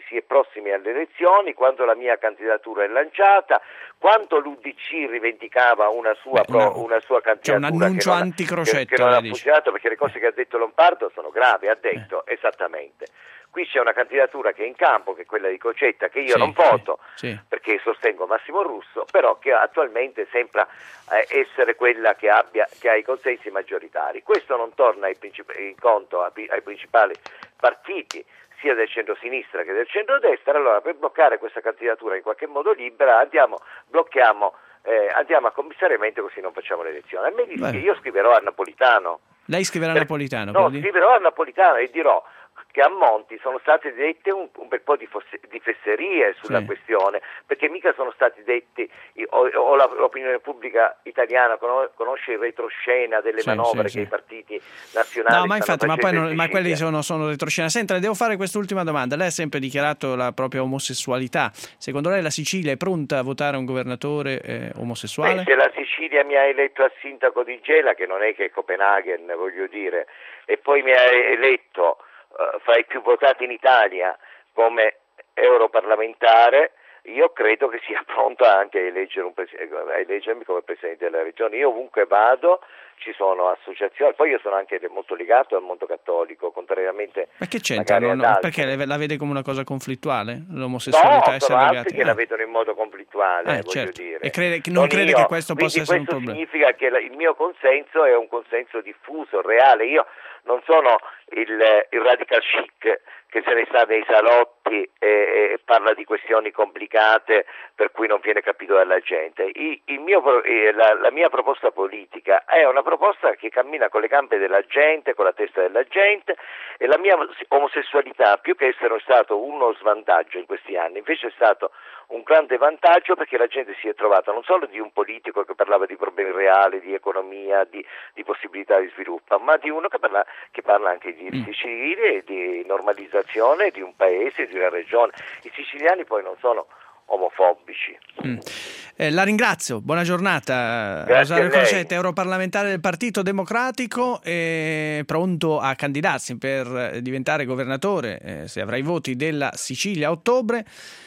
si è prossimi alle elezioni, quando la mia candidatura è lanciata, quando l'U D C rivendicava una sua, Beh, pro, una sua candidatura. C'è un annuncio che anticrocetta. Che, che non ha funzionato, perché le cose che ha detto Lombardo sono gravi, ha detto eh. esattamente. Qui c'è una candidatura che è in campo, che è quella di Crocetta, che io sì, non voto, sì, sì. perché sostengo Massimo Russo, però che attualmente sembra eh, essere quella che, abbia, che ha i consensi maggioritari. Questo non torna ai princip- in conto ai, ai principali partiti, sia del centro-sinistra che del centro-destra. Allora, per bloccare questa candidatura in qualche modo libera, andiamo, blocchiamo, eh, andiamo a commissariamento, così non facciamo le elezioni. A me dice che io scriverò a Napolitano. Lei scriverà a Napolitano? No, scriverò a Napolitano e dirò che a Monti sono state dette un, un bel po' di, fosse, di fesserie sulla sì. questione, perché mica sono stati detti, o, o la, l'opinione pubblica italiana conosce il retroscena delle sì, manovre sì, che sì. i partiti nazionali no, ma infatti, ma poi non, ma quelli sono, sono retroscena. Senta, le devo fare quest'ultima domanda. Lei ha sempre dichiarato la propria omosessualità. Secondo lei la Sicilia è pronta a votare un governatore eh, omosessuale? Beh, se la Sicilia mi ha eletto a sindaco di Gela, che non è che Copenaghen, voglio dire, e poi mi ha eletto fra i più votati in Italia come europarlamentare, io credo che sia pronto anche a, eleggere un pres- a eleggermi come Presidente della Regione. Io ovunque vado ci sono associazioni, poi io sono anche molto legato al mondo cattolico, contrariamente ma che c'entra? Non, perché la vede come una cosa conflittuale? L'omosessualità? No, sono altri che ah. la vedono in modo conflittuale, eh, voglio certo. dire. E crede, non, non crede io. che questo Quindi possa essere questo un problema? Significa che la, il mio consenso è un consenso diffuso, reale. Io non sono il, il radical chic che se ne sta nei salotti e, e parla di questioni complicate per cui non viene capito dalla gente. Il, il mio, la, la mia proposta politica è una proposta che cammina con le gambe della gente, con la testa della gente, e la mia omosessualità, più che essere stato uno svantaggio in questi anni, invece è stato un grande vantaggio, perché la gente si è trovata non solo di un politico che parlava di problemi reali, di economia, di, di possibilità di sviluppo, ma di uno che parla, che parla anche di diritti mm. civili e di normalizzazione di un paese, di una regione. I siciliani poi non sono omofobici. Mm. Eh, la ringrazio, buona giornata. Rosario Crocetta, europarlamentare del Partito Democratico, è pronto a candidarsi per diventare governatore, eh, se avrà i voti, della Sicilia a ottobre.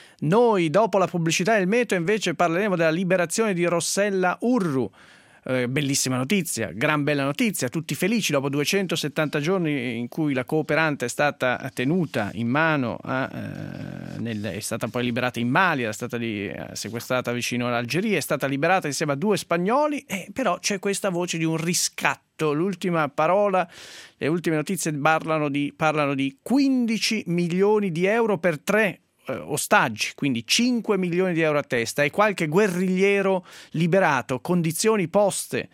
Noi dopo la pubblicità del Meteo invece parleremo della liberazione di Rossella Urru. Eh, bellissima notizia, gran bella notizia, tutti felici dopo duecentosettanta giorni in cui la cooperante è stata tenuta in mano, a, eh, nel, è stata poi liberata in Mali, era stata lì, eh, sequestrata vicino all'Algeria, è stata liberata insieme a due spagnoli, eh, però c'è questa voce di un riscatto. L'ultima parola, le ultime notizie parlano di, parlano di quindici milioni di euro per tre ostaggi, quindi cinque milioni di euro a testa, e qualche guerrigliero liberato, condizioni poste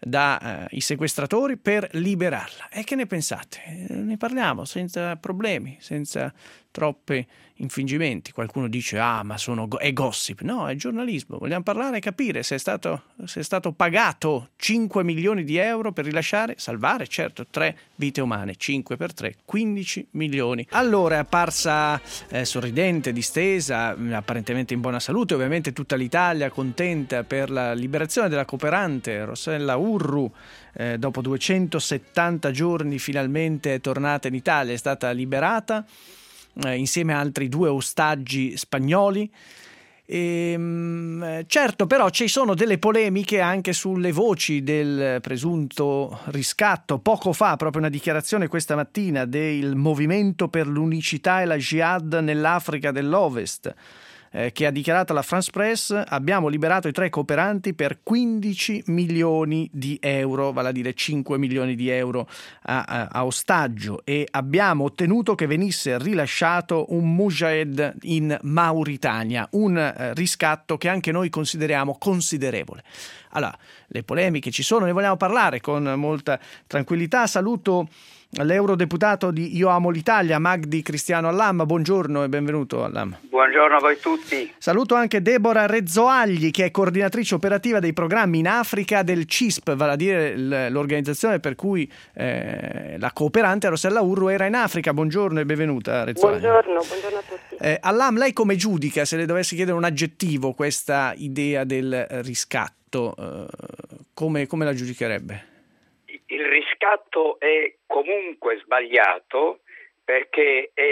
dai eh, sequestratori per liberarla. E che ne pensate? Ne parliamo senza problemi, senza troppi infingimenti. Qualcuno dice ah ma sono go- è gossip. No, è giornalismo, vogliamo parlare e capire se è stato, se è stato pagato cinque milioni di euro per rilasciare, salvare certo tre vite umane. Cinque per tre, quindici milioni. Allora è apparsa eh, sorridente, distesa, apparentemente in buona salute, ovviamente tutta l'Italia contenta per la liberazione della cooperante Rossella Urru. Eh, dopo duecentosettanta giorni finalmente è tornata in Italia, è stata liberata eh, insieme a altri due ostaggi spagnoli. E, mh, certo, però ci sono delle polemiche anche sulle voci del presunto riscatto. Poco fa, proprio una dichiarazione questa mattina del Movimento per l'Unicità e la Jihad nell'Africa dell'Ovest, eh, che ha dichiarato alla France Press: abbiamo liberato i tre cooperanti per quindici milioni di euro, vale a dire cinque milioni di euro a, a, a ostaggio, e abbiamo ottenuto che venisse rilasciato un Mujahed in Mauritania, un eh, riscatto che anche noi consideriamo considerevole. Allora, le polemiche ci sono, ne vogliamo parlare con molta tranquillità. Saluto l'eurodeputato di Io Amo l'Italia, Magdi Cristiano Allam. Buongiorno e benvenuto, Allam. Buongiorno a voi tutti. Saluto anche Deborah Rezzoagli, che è coordinatrice operativa dei programmi in Africa del C I S P, vale a dire l'organizzazione per cui eh, la cooperante Rossella Urru era in Africa. Buongiorno e benvenuta, Rezzoagli. Buongiorno, buongiorno a tutti. Eh, Allam, lei come giudica, se le dovessi chiedere un aggettivo, questa idea del riscatto, eh, come, come la giudicherebbe? Il riscatto è comunque sbagliato perché è un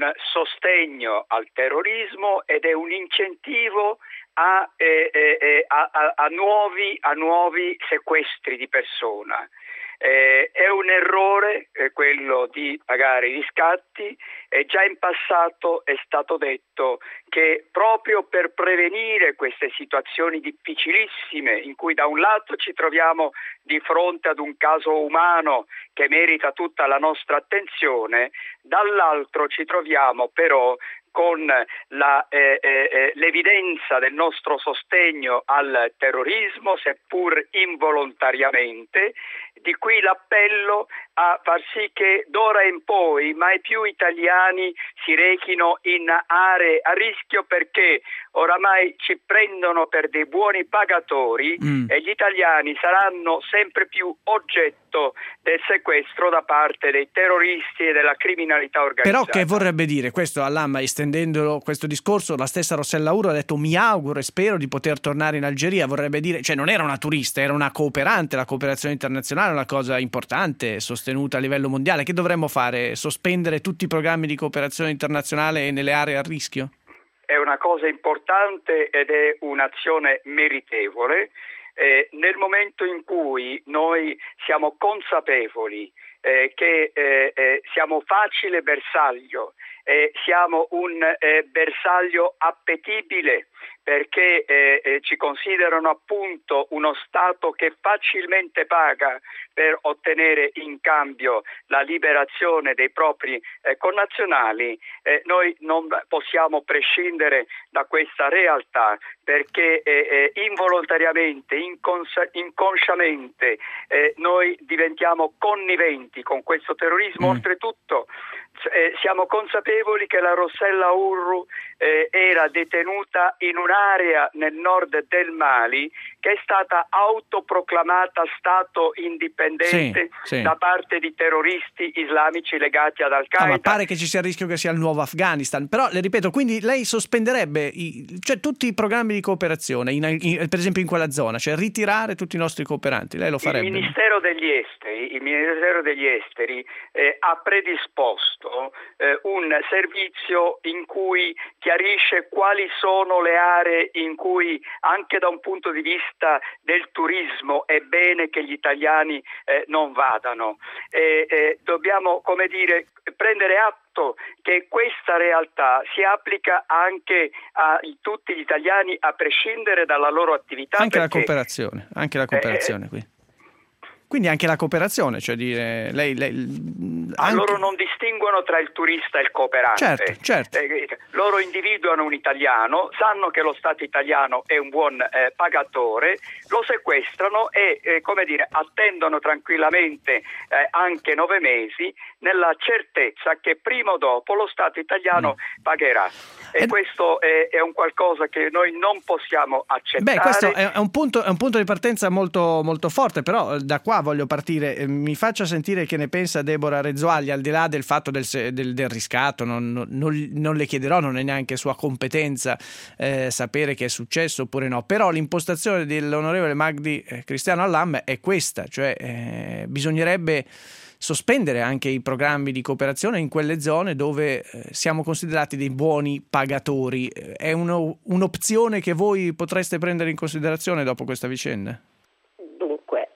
un sostegno al terrorismo ed è un incentivo a, eh, eh, a, a, a, nuovi, a nuovi sequestri di persona. Eh, è un errore eh, quello di pagare i riscatti, e già in passato è stato detto che proprio per prevenire queste situazioni difficilissime in cui da un lato ci troviamo di fronte ad un caso umano che merita tutta la nostra attenzione, dall'altro ci troviamo però con la, eh, eh, l'evidenza del nostro sostegno al terrorismo, seppur involontariamente, di qui l'appello a far sì che d'ora in poi mai più italiani si rechino in aree a rischio, perché oramai ci prendono per dei buoni pagatori mm. e gli italiani saranno sempre più oggetto del sequestro da parte dei terroristi e della criminalità organizzata. Però che vorrebbe dire questo, Allam, estendendolo questo discorso, la stessa Rossella Urru ha detto mi auguro e spero di poter tornare in Algeria, vorrebbe dire, cioè non era una turista, era una cooperante, la cooperazione internazionale è una cosa importante, sostenuta a livello mondiale. Che dovremmo fare? Sospendere tutti i programmi di cooperazione internazionale nelle aree a rischio? È una cosa importante ed è un'azione meritevole. Eh, nel momento in cui noi siamo consapevoli eh, che eh, eh, siamo facile bersaglio, eh, siamo un eh, bersaglio appetibile, perché eh, eh, ci considerano appunto uno Stato che facilmente paga per ottenere in cambio la liberazione dei propri eh, connazionali, eh, noi non possiamo prescindere da questa realtà, perché eh, eh, involontariamente, incons- inconsciamente eh, noi diventiamo conniventi con questo terrorismo. Mm. Oltretutto eh, siamo consapevoli che la Rossella Urru eh, era detenuta in un'area nel nord del Mali che è stata autoproclamata Stato indipendente sì, sì. da parte di terroristi islamici legati ad Al-Qaeda. Ah, ma pare che ci sia il rischio che sia il nuovo Afghanistan. Però le ripeto, quindi lei sospenderebbe i, cioè tutti i programmi di cooperazione, in, in, per esempio in quella zona, cioè ritirare tutti i nostri cooperanti. Lei lo farebbe? Il Ministero degli Esteri, il Ministero degli Esteri eh, ha predisposto eh, un servizio in cui chiarisce quali sono le aree in cui anche da un punto di vista del turismo è bene che gli italiani eh, non vadano. E, eh, dobbiamo, come dire, prendere atto che questa realtà si applica anche a tutti gli italiani a prescindere dalla loro attività. Anche perché, la cooperazione, anche la cooperazione eh, qui. Quindi anche la cooperazione, cioè dire lei, lei anche... loro non distinguono tra il turista e il cooperante. Certo, certo. Eh, loro individuano un italiano, sanno che lo Stato italiano è un buon eh, pagatore, lo sequestrano e eh, come dire, attendono tranquillamente eh, anche nove mesi nella certezza che prima o dopo lo Stato italiano mm. pagherà. E eh... questo è, è un qualcosa che noi non possiamo accettare. Beh, questo è un punto, è un punto di partenza molto, molto forte, però da qua voglio partire. Mi faccia sentire che ne pensa Deborah Rezzoagli, al di là del fatto del, del, del riscatto. Non, non, non le chiederò, non è neanche sua competenza eh, sapere che è successo oppure no, però l'impostazione dell'onorevole Magdi eh, Cristiano Allam è questa, cioè eh, bisognerebbe sospendere anche i programmi di cooperazione in quelle zone dove eh, siamo considerati dei buoni pagatori. È uno, un'opzione che voi potreste prendere in considerazione dopo questa vicenda? Dunque,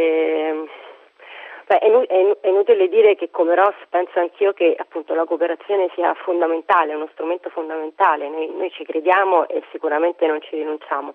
eh, beh, è, inu- è inutile dire che come Ross penso anch'io che appunto la cooperazione sia fondamentale, è uno strumento fondamentale, noi, noi ci crediamo e sicuramente non ci rinunciamo.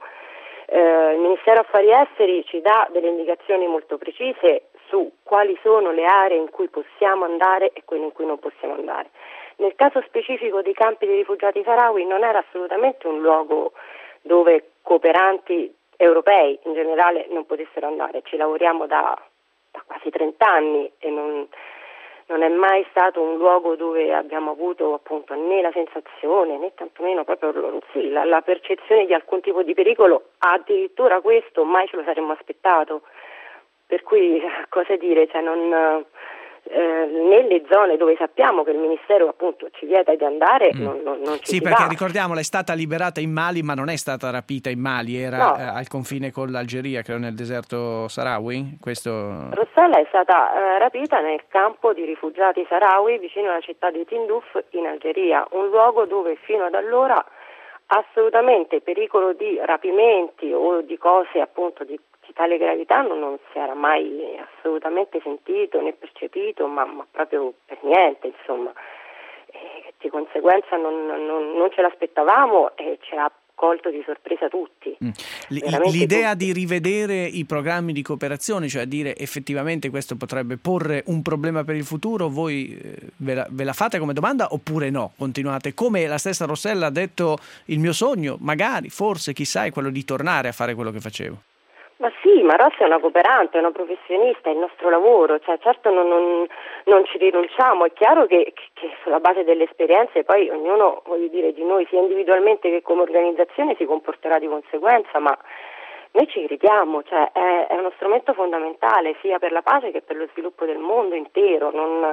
Eh, il Ministero Affari Esteri ci dà delle indicazioni molto precise su quali sono le aree in cui possiamo andare e quelle in cui non possiamo andare. Nel caso specifico dei campi dei rifugiati saharawi non era assolutamente un luogo dove cooperanti europei in generale non potessero andare, ci lavoriamo da, da quasi trent'anni e non, non è mai stato un luogo dove abbiamo avuto appunto né la sensazione né tantomeno proprio sì, la, la percezione di alcun tipo di pericolo, addirittura questo mai ce lo saremmo aspettato, per cui cosa dire, cioè non, eh, nelle zone dove sappiamo che il Ministero appunto ci vieta di andare, mm. non, non, non ci sì, si perché va. Ricordiamola, è stata liberata in Mali, ma non è stata rapita in Mali, era no. eh, al confine con l'Algeria, credo nel deserto Sahrawi. Questo... Rossella è stata eh, rapita nel campo di rifugiati Sahrawi vicino alla città di Tindouf in Algeria, un luogo dove fino ad allora assolutamente pericolo di rapimenti o di cose appunto di, di tale gravità non, non si era mai assolutamente sentito né percepito, ma, ma proprio per niente, insomma. E di conseguenza non, non, non ce l'aspettavamo e ci ha colto di sorpresa tutti. Mm. L'idea tutti. di rivedere i programmi di cooperazione, cioè dire effettivamente questo potrebbe porre un problema per il futuro, voi ve la, ve la fate come domanda oppure no? Continuate come la stessa Rossella ha detto, il mio sogno magari, forse, chissà, è quello di tornare a fare quello che facevo. Ma sì, ma Rossi è una cooperante, è una professionista, è il nostro lavoro, cioè certo non, non, non ci rinunciamo, è chiaro che, che sulla base delle esperienze poi ognuno, voglio dire, di noi sia individualmente che come organizzazione si comporterà di conseguenza, ma noi ci crediamo, cioè è, è uno strumento fondamentale sia per la pace che per lo sviluppo del mondo intero, non...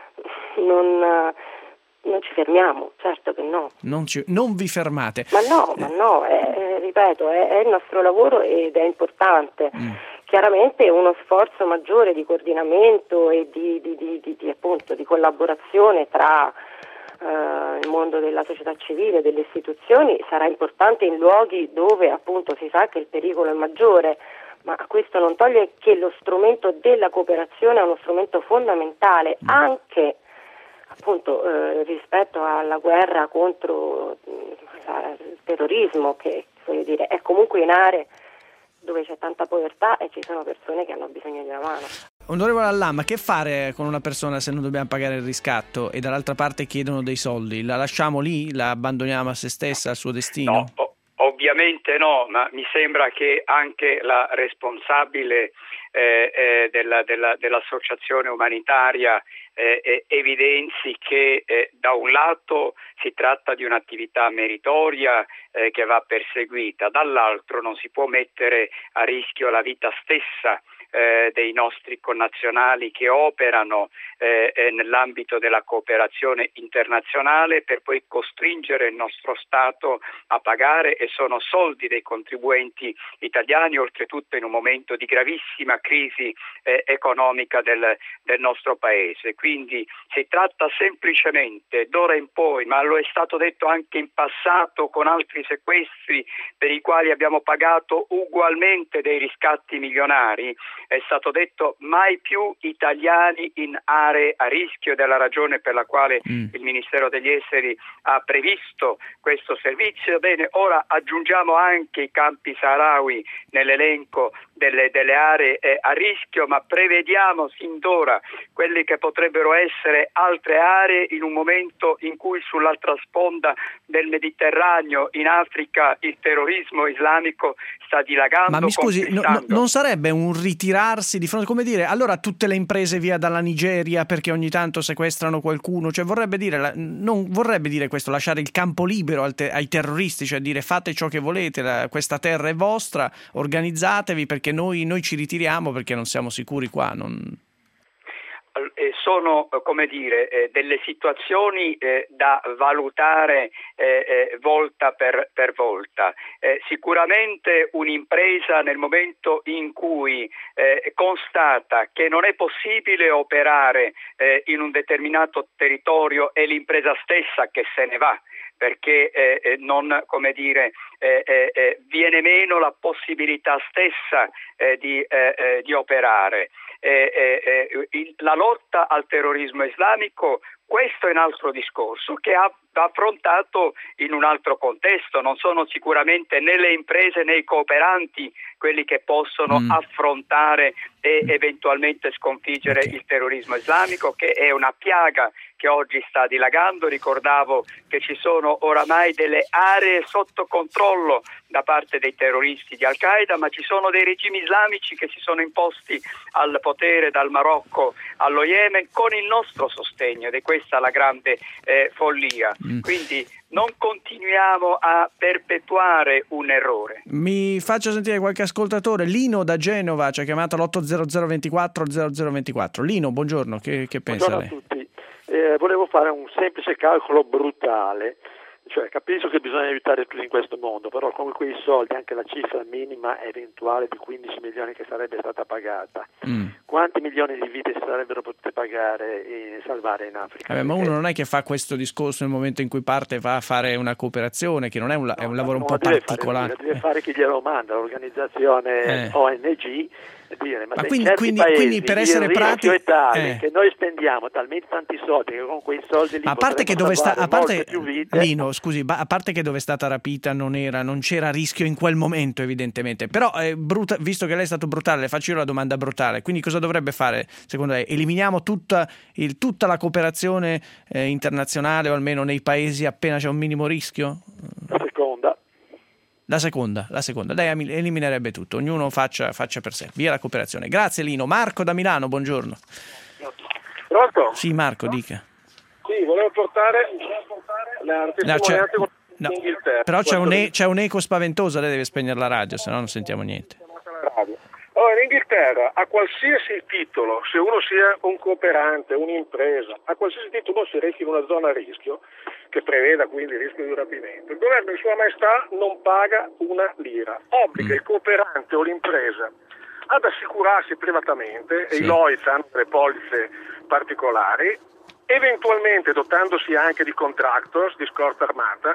non Non ci fermiamo, certo che no. Non, ci, non vi fermate. Ma no, ma no, è, è, ripeto, è, è il nostro lavoro ed è importante. Mm. Chiaramente uno sforzo maggiore di coordinamento e di, di, di, di, di, appunto, di collaborazione tra eh, il mondo della società civile e delle istituzioni sarà importante in luoghi dove appunto si sa che il pericolo è maggiore. Ma questo non toglie che lo strumento della cooperazione è uno strumento fondamentale mm. anche appunto eh, rispetto alla guerra contro eh, il terrorismo, che voglio dire è comunque in aree dove c'è tanta povertà e ci sono persone che hanno bisogno di una mano. Onorevole Allam, che fare con una persona se non dobbiamo pagare il riscatto e dall'altra parte chiedono dei soldi? La lasciamo lì? La abbandoniamo a se stessa, al suo destino? No, o- ovviamente no, ma mi sembra che anche la responsabile eh, eh, della, della, dell'associazione umanitaria eh, evidenzi che eh, da un lato si tratta di un'attività meritoria eh, che va perseguita, dall'altro non si può mettere a rischio la vita stessa Eh, dei nostri connazionali che operano eh, eh, nell'ambito della cooperazione internazionale per poi costringere il nostro Stato a pagare, e sono soldi dei contribuenti italiani, oltretutto in un momento di gravissima crisi eh, economica del, del nostro Paese. Quindi si tratta semplicemente d'ora in poi, ma lo è stato detto anche in passato con altri sequestri per i quali abbiamo pagato ugualmente dei riscatti milionari, è stato detto mai più italiani in aree a rischio, ed è la ragione per la quale mm. il Ministero degli Esteri ha previsto questo servizio. Bene, ora aggiungiamo anche i campi saharawi nell'elenco delle, delle aree eh, a rischio, ma prevediamo sin d'ora quelli che potrebbero essere altre aree in un momento in cui sull'altra sponda del Mediterraneo, in Africa, il terrorismo islamico sta dilagando. Ma mi scusi, no, no, non sarebbe un ritirarsi di fronte, come dire, allora tutte le imprese via dalla Nigeria perché ogni tanto sequestrano qualcuno, cioè vorrebbe dire, non vorrebbe dire questo, lasciare il campo libero al te, ai terroristi, cioè dire fate ciò che volete, la, questa terra è vostra, organizzatevi perché noi, noi ci ritiriamo perché non siamo sicuri qua, non... Sono, come dire, eh, delle situazioni eh, da valutare eh, eh, volta per, per volta. Eh, sicuramente un'impresa nel momento in cui eh, constata che non è possibile operare eh, in un determinato territorio, è l'impresa stessa che se ne va, perché eh, non, come dire, eh, eh, viene meno la possibilità stessa eh, di, eh, di operare. Eh, eh, eh, la lotta al terrorismo islamico, questo è un altro discorso che ha affrontato in un altro contesto. Non sono sicuramente né le imprese né i cooperanti quelli che possono mm. affrontare e eventualmente sconfiggere okay. il terrorismo islamico, che è una piaga che oggi sta dilagando. Ricordavo che ci sono oramai delle aree sotto controllo da parte dei terroristi di Al-Qaeda, ma ci sono dei regimi islamici che si sono imposti al potere dal Marocco allo Yemen con il nostro sostegno, ed è questa la grande eh, follia. Mm. Quindi non continuiamo a perpetuare un errore. Mi faccio sentire qualche ascoltatore. Lino da Genova ci ha chiamato all'otto zero zero ventiquattro zero zero ventiquattro. Lino, buongiorno, che, che pensa buongiorno lei? a tutti. Eh, volevo fare un semplice calcolo brutale. Cioè, capisco che bisogna aiutare tutti in questo mondo, però con quei soldi anche la cifra minima eventuale di quindici milioni che sarebbe stata pagata, mm. quanti milioni di vite si sarebbero potute pagare e salvare in Africa? Eh, ma uno non è che fa questo discorso nel momento in cui parte va a fare una cooperazione, che non è un, no, è un lavoro un po' deve particolare. Fare, deve eh. fare chi glielo manda, l'organizzazione eh. O N G. Dire, ma ma se quindi, in certi quindi, paesi quindi per essere pratici è tale eh. che noi spendiamo talmente tanti soldi che con quei soldi lì ma a parte che dove sta a parte più vite. Lino, scusi, a parte che dove è stata rapita non era non c'era rischio in quel momento evidentemente, però è brutta, visto che lei è stato brutale, le faccio io la domanda brutale, quindi cosa dovrebbe fare secondo lei? Eliminiamo tutta, il, tutta la cooperazione eh, internazionale, o almeno nei paesi appena c'è un minimo rischio? La seconda La seconda, la seconda. Lei eliminerebbe tutto, ognuno faccia, faccia per sé. Via la cooperazione. Grazie Lino. Marco da Milano, buongiorno. Pronto? Sì, Marco, dica. Sì, volevo portare la testimonianza no, no, d'Inghilterra. Però c'è un, e, c'è un eco spaventoso, lei deve spegnere la radio, se no non sentiamo niente. Allora, in Inghilterra, a qualsiasi titolo, se uno sia un cooperante, un'impresa, a qualsiasi titolo si rechi in una zona a rischio, che preveda quindi il rischio di rapimento, il governo di Sua Maestà non paga una lira, obbliga mm. il cooperante o l'impresa ad assicurarsi privatamente, sì. e i Lloyds hanno delle polizze particolari, eventualmente dotandosi anche di contractors, di scorta armata,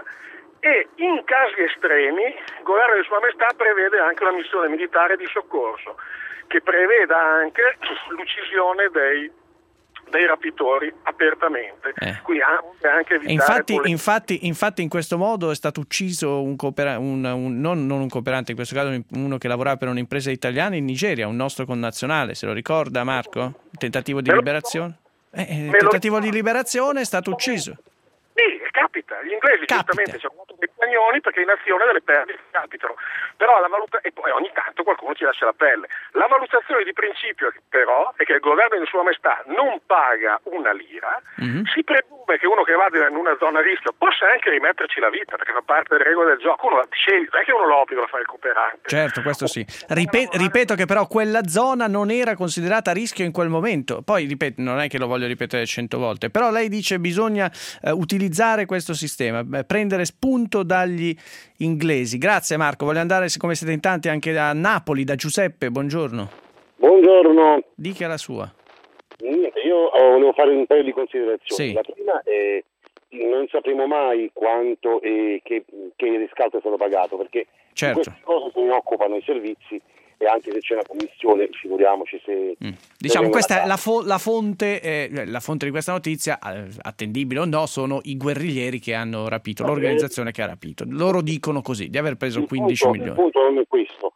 e in casi estremi il governo di Sua Maestà prevede anche una missione militare di soccorso che preveda anche l'uccisione dei, dei rapitori apertamente. Eh. Quindi anche evitare infatti, quelle... infatti, infatti in questo modo è stato ucciso un, coopera- un, un non, non un cooperante, in questo caso uno che lavorava per un'impresa italiana in Nigeria, un nostro connazionale, se lo ricorda Marco? Il tentativo di liberazione? Eh, il tentativo di liberazione è stato ucciso. Sì, capita, gli inglesi capita. giustamente ci hanno fatto dei cagnoni perché in azione delle perdite capitano, però la valuta e poi ogni tanto qualcuno ci lascia la pelle. La valutazione di principio però è che il governo di Sua Maestà non paga una lira, mm-hmm. si presume che uno che vada in una zona a rischio possa anche rimetterci la vita perché fa parte delle regole del gioco, uno sceglie, non è che uno lo obbliga a fare il cooperante. Certo, questo sì. Ripe- ripeto che però quella zona non era considerata a rischio in quel momento, poi ripeto, non è che lo voglio ripetere cento volte, però lei dice bisogna uh, utilizzare utilizzare questo sistema, beh, prendere spunto dagli inglesi. Grazie Marco, voglio andare, siccome siete in tanti, anche da Napoli, da Giuseppe, buongiorno. Buongiorno. Dica la sua. Niente, io volevo fare un paio di considerazioni. Sì. La prima è non sapremo mai quanto e che, che il riscatto è stato pagato, perché certo. di queste cose se ne occupano i servizi e anche se c'è una commissione, figuriamoci se... Mm. Diciamo, questa è la, fo- la fonte eh, la fonte di questa notizia, eh, attendibile o no, sono i guerriglieri che hanno rapito, l'organizzazione che ha rapito. Loro dicono così, di aver preso il quindici punto, milioni. Il punto non è questo.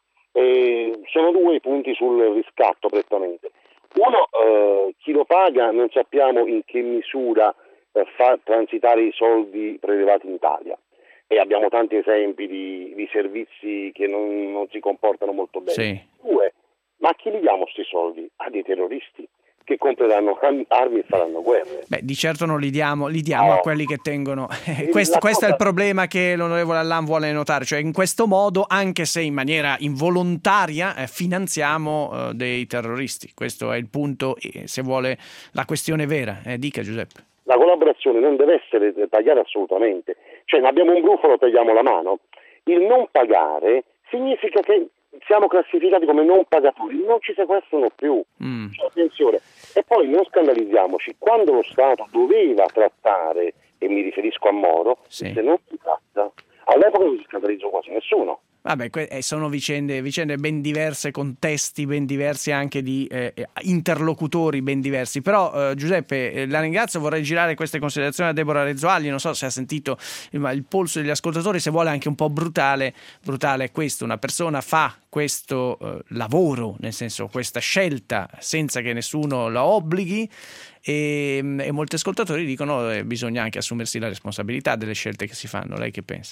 Eh, sono due i punti sul riscatto prettamente. Uno, eh, chi lo paga non sappiamo in che misura eh, fa transitare i soldi prelevati in Italia. E abbiamo tanti esempi di, di servizi che non, non si comportano molto bene. Sì. Due, ma a chi li diamo questi soldi? A dei terroristi che compreranno armi e faranno guerre. Beh, di certo non li diamo, li diamo no. a quelli che tengono. questo, questo è il problema che l'onorevole Allan vuole notare, cioè in questo modo, anche se in maniera involontaria, eh, finanziamo eh, dei terroristi. Questo è il punto, eh, se vuole, la questione vera. Eh, dica Giuseppe. La collaborazione non deve essere tagliata assolutamente. Cioè, abbiamo un brufolo, tagliamo la mano. Il non pagare significa che siamo classificati come non pagatori, non ci sequestrano più. Mm. Cioè, attenzione. E poi non scandalizziamoci, quando lo Stato doveva trattare, e mi riferisco a Moro, sì. se non si tratta, all'epoca non si scandalizzò quasi nessuno. Vabbè, que- eh, sono vicende, vicende ben diverse, contesti ben diversi, anche di eh, interlocutori ben diversi. Però eh, Giuseppe, eh, la ringrazio, vorrei girare queste considerazioni a Deborah Rezzoagli, non so se ha sentito il, il polso degli ascoltatori, se vuole anche un po' brutale, brutale è questo, una persona fa questo eh, lavoro, nel senso questa scelta senza che nessuno la obblighi, e, e molti ascoltatori dicono che eh, bisogna anche assumersi la responsabilità delle scelte che si fanno. Lei che pensa?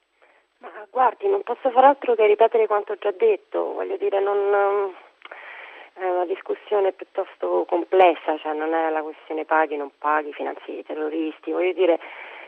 Guardi, non posso far altro che ripetere quanto ho già detto, voglio dire, non, è una discussione piuttosto complessa, cioè non è la questione paghi, non paghi, finanzi i terroristi, voglio dire,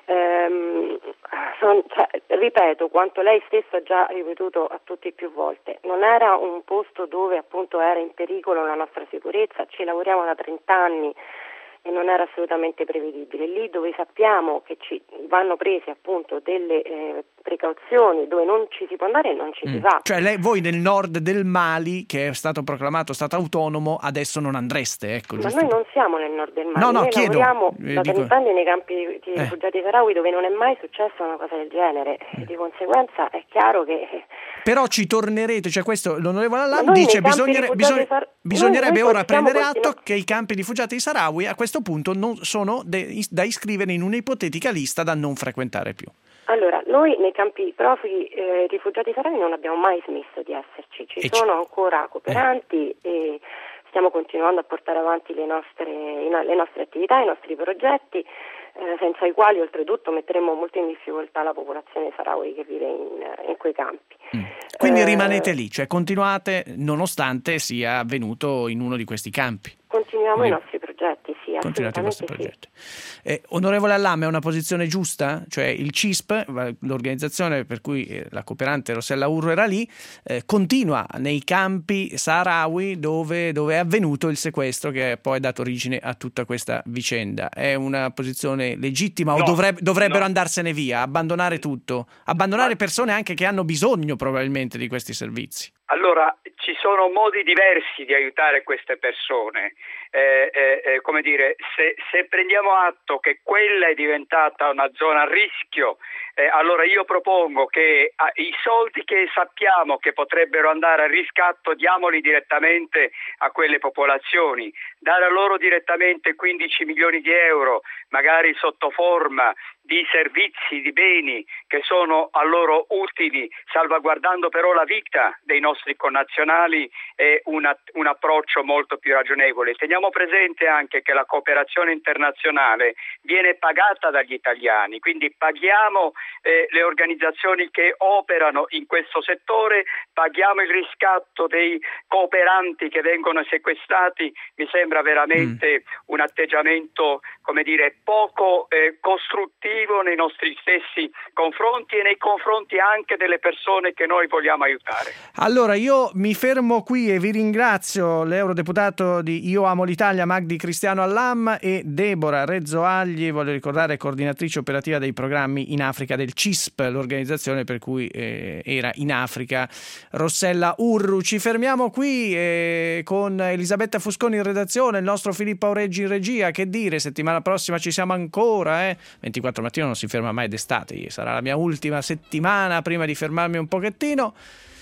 ehm, son, cioè, ripeto quanto lei stesso ha già ripetuto a tutti più volte, non era un posto dove appunto era in pericolo la nostra sicurezza, ci lavoriamo da trent'anni e non era assolutamente prevedibile. Lì dove sappiamo che ci vanno prese appunto delle eh, precauzioni, dove non ci si può andare e non ci mm. si va. Cioè lei, voi nel nord del Mali, che è stato proclamato stato autonomo, adesso non andreste, ecco. Ma giusto? noi non siamo nel nord del Mali, no, no, noi chiedo, lavoriamo eh, da dico... trent'anni nei campi di eh. rifugiati saharawi, dove non è mai successa una cosa del genere, mm. e di conseguenza è chiaro che... Però ci tornerete, cioè questo l'onorevole Allam dice bisognere, bisogna, sar... bisognerebbe noi, noi ora prendere atto continu... che i campi rifugiati di Saharawi a questo punto non sono de- da iscrivere in un'ipotetica lista da non frequentare più. Allora, noi nei campi profughi eh, rifugiati saharawi non abbiamo mai smesso di esserci, ci e sono c- ancora cooperanti eh. e stiamo continuando a portare avanti le nostre, le nostre attività, i nostri progetti, eh, senza i quali oltretutto metteremo molto in difficoltà la popolazione saharawi che vive in, in quei campi. Mm. Quindi eh, rimanete lì, cioè continuate nonostante sia avvenuto in uno di questi campi. Continuiamo i nostri progetti, sì, Continuate i vostri progetti. Sì. Eh, onorevole Allam, è una posizione giusta? Cioè il C I S P, l'organizzazione per cui eh, la cooperante Rossella Urru era lì, eh, continua nei campi saharawi dove, dove è avvenuto il sequestro che poi ha dato origine a tutta questa vicenda. È una posizione legittima no, o dovrebbe, dovrebbero no. andarsene via, abbandonare tutto, abbandonare persone anche che hanno bisogno probabilmente di questi servizi? Allora, ci sono modi diversi di aiutare queste persone. Eh, eh, eh, come dire, se, se prendiamo atto che quella è diventata una zona a rischio, eh, allora io propongo che ah, i soldi che sappiamo che potrebbero andare a riscatto diamoli direttamente a quelle popolazioni, dare a loro direttamente quindici milioni di euro, magari sotto forma di servizi, di beni che sono a loro utili, salvaguardando però la vita dei nostri connazionali, è una, un approccio molto più ragionevole. Teniamo presente anche che la cooperazione internazionale viene pagata dagli italiani, quindi paghiamo eh, le organizzazioni che operano in questo settore, paghiamo il riscatto dei cooperanti che vengono sequestrati. Mi sembra veramente mm. un atteggiamento, come dire, poco eh, costruttivo nei nostri stessi confronti e nei confronti anche delle persone che noi vogliamo aiutare. Allora io mi fermo qui e vi ringrazio l'eurodeputato di Io Amo l'Italia Magdi Cristiano Allam e Deborah Rezzoagli, voglio ricordare coordinatrice operativa dei programmi in Africa del C I S P, l'organizzazione per cui eh, era in Africa Rossella Urru. Ci fermiamo qui eh, con Elisabetta Fusconi in redazione, il nostro Filippo Aureggi in regia. Che dire, settimana prossima ci siamo ancora, eh? ventiquattro mattino non si ferma mai d'estate, sarà la mia ultima settimana prima di fermarmi un pochettino.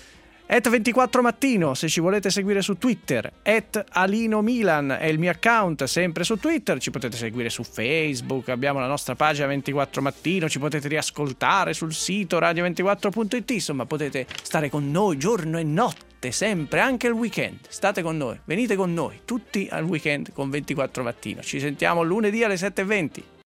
at ventiquattro mattino, se ci volete seguire su Twitter, at Alino Milan è il mio account, sempre su Twitter. Ci potete seguire su Facebook, abbiamo la nostra pagina ventiquattro mattino, ci potete riascoltare sul sito radio ventiquattro punto it, insomma potete stare con noi giorno e notte, sempre, anche il weekend. State con noi, venite con noi tutti al weekend con ventiquattro mattino. Ci sentiamo lunedì alle sette e venti.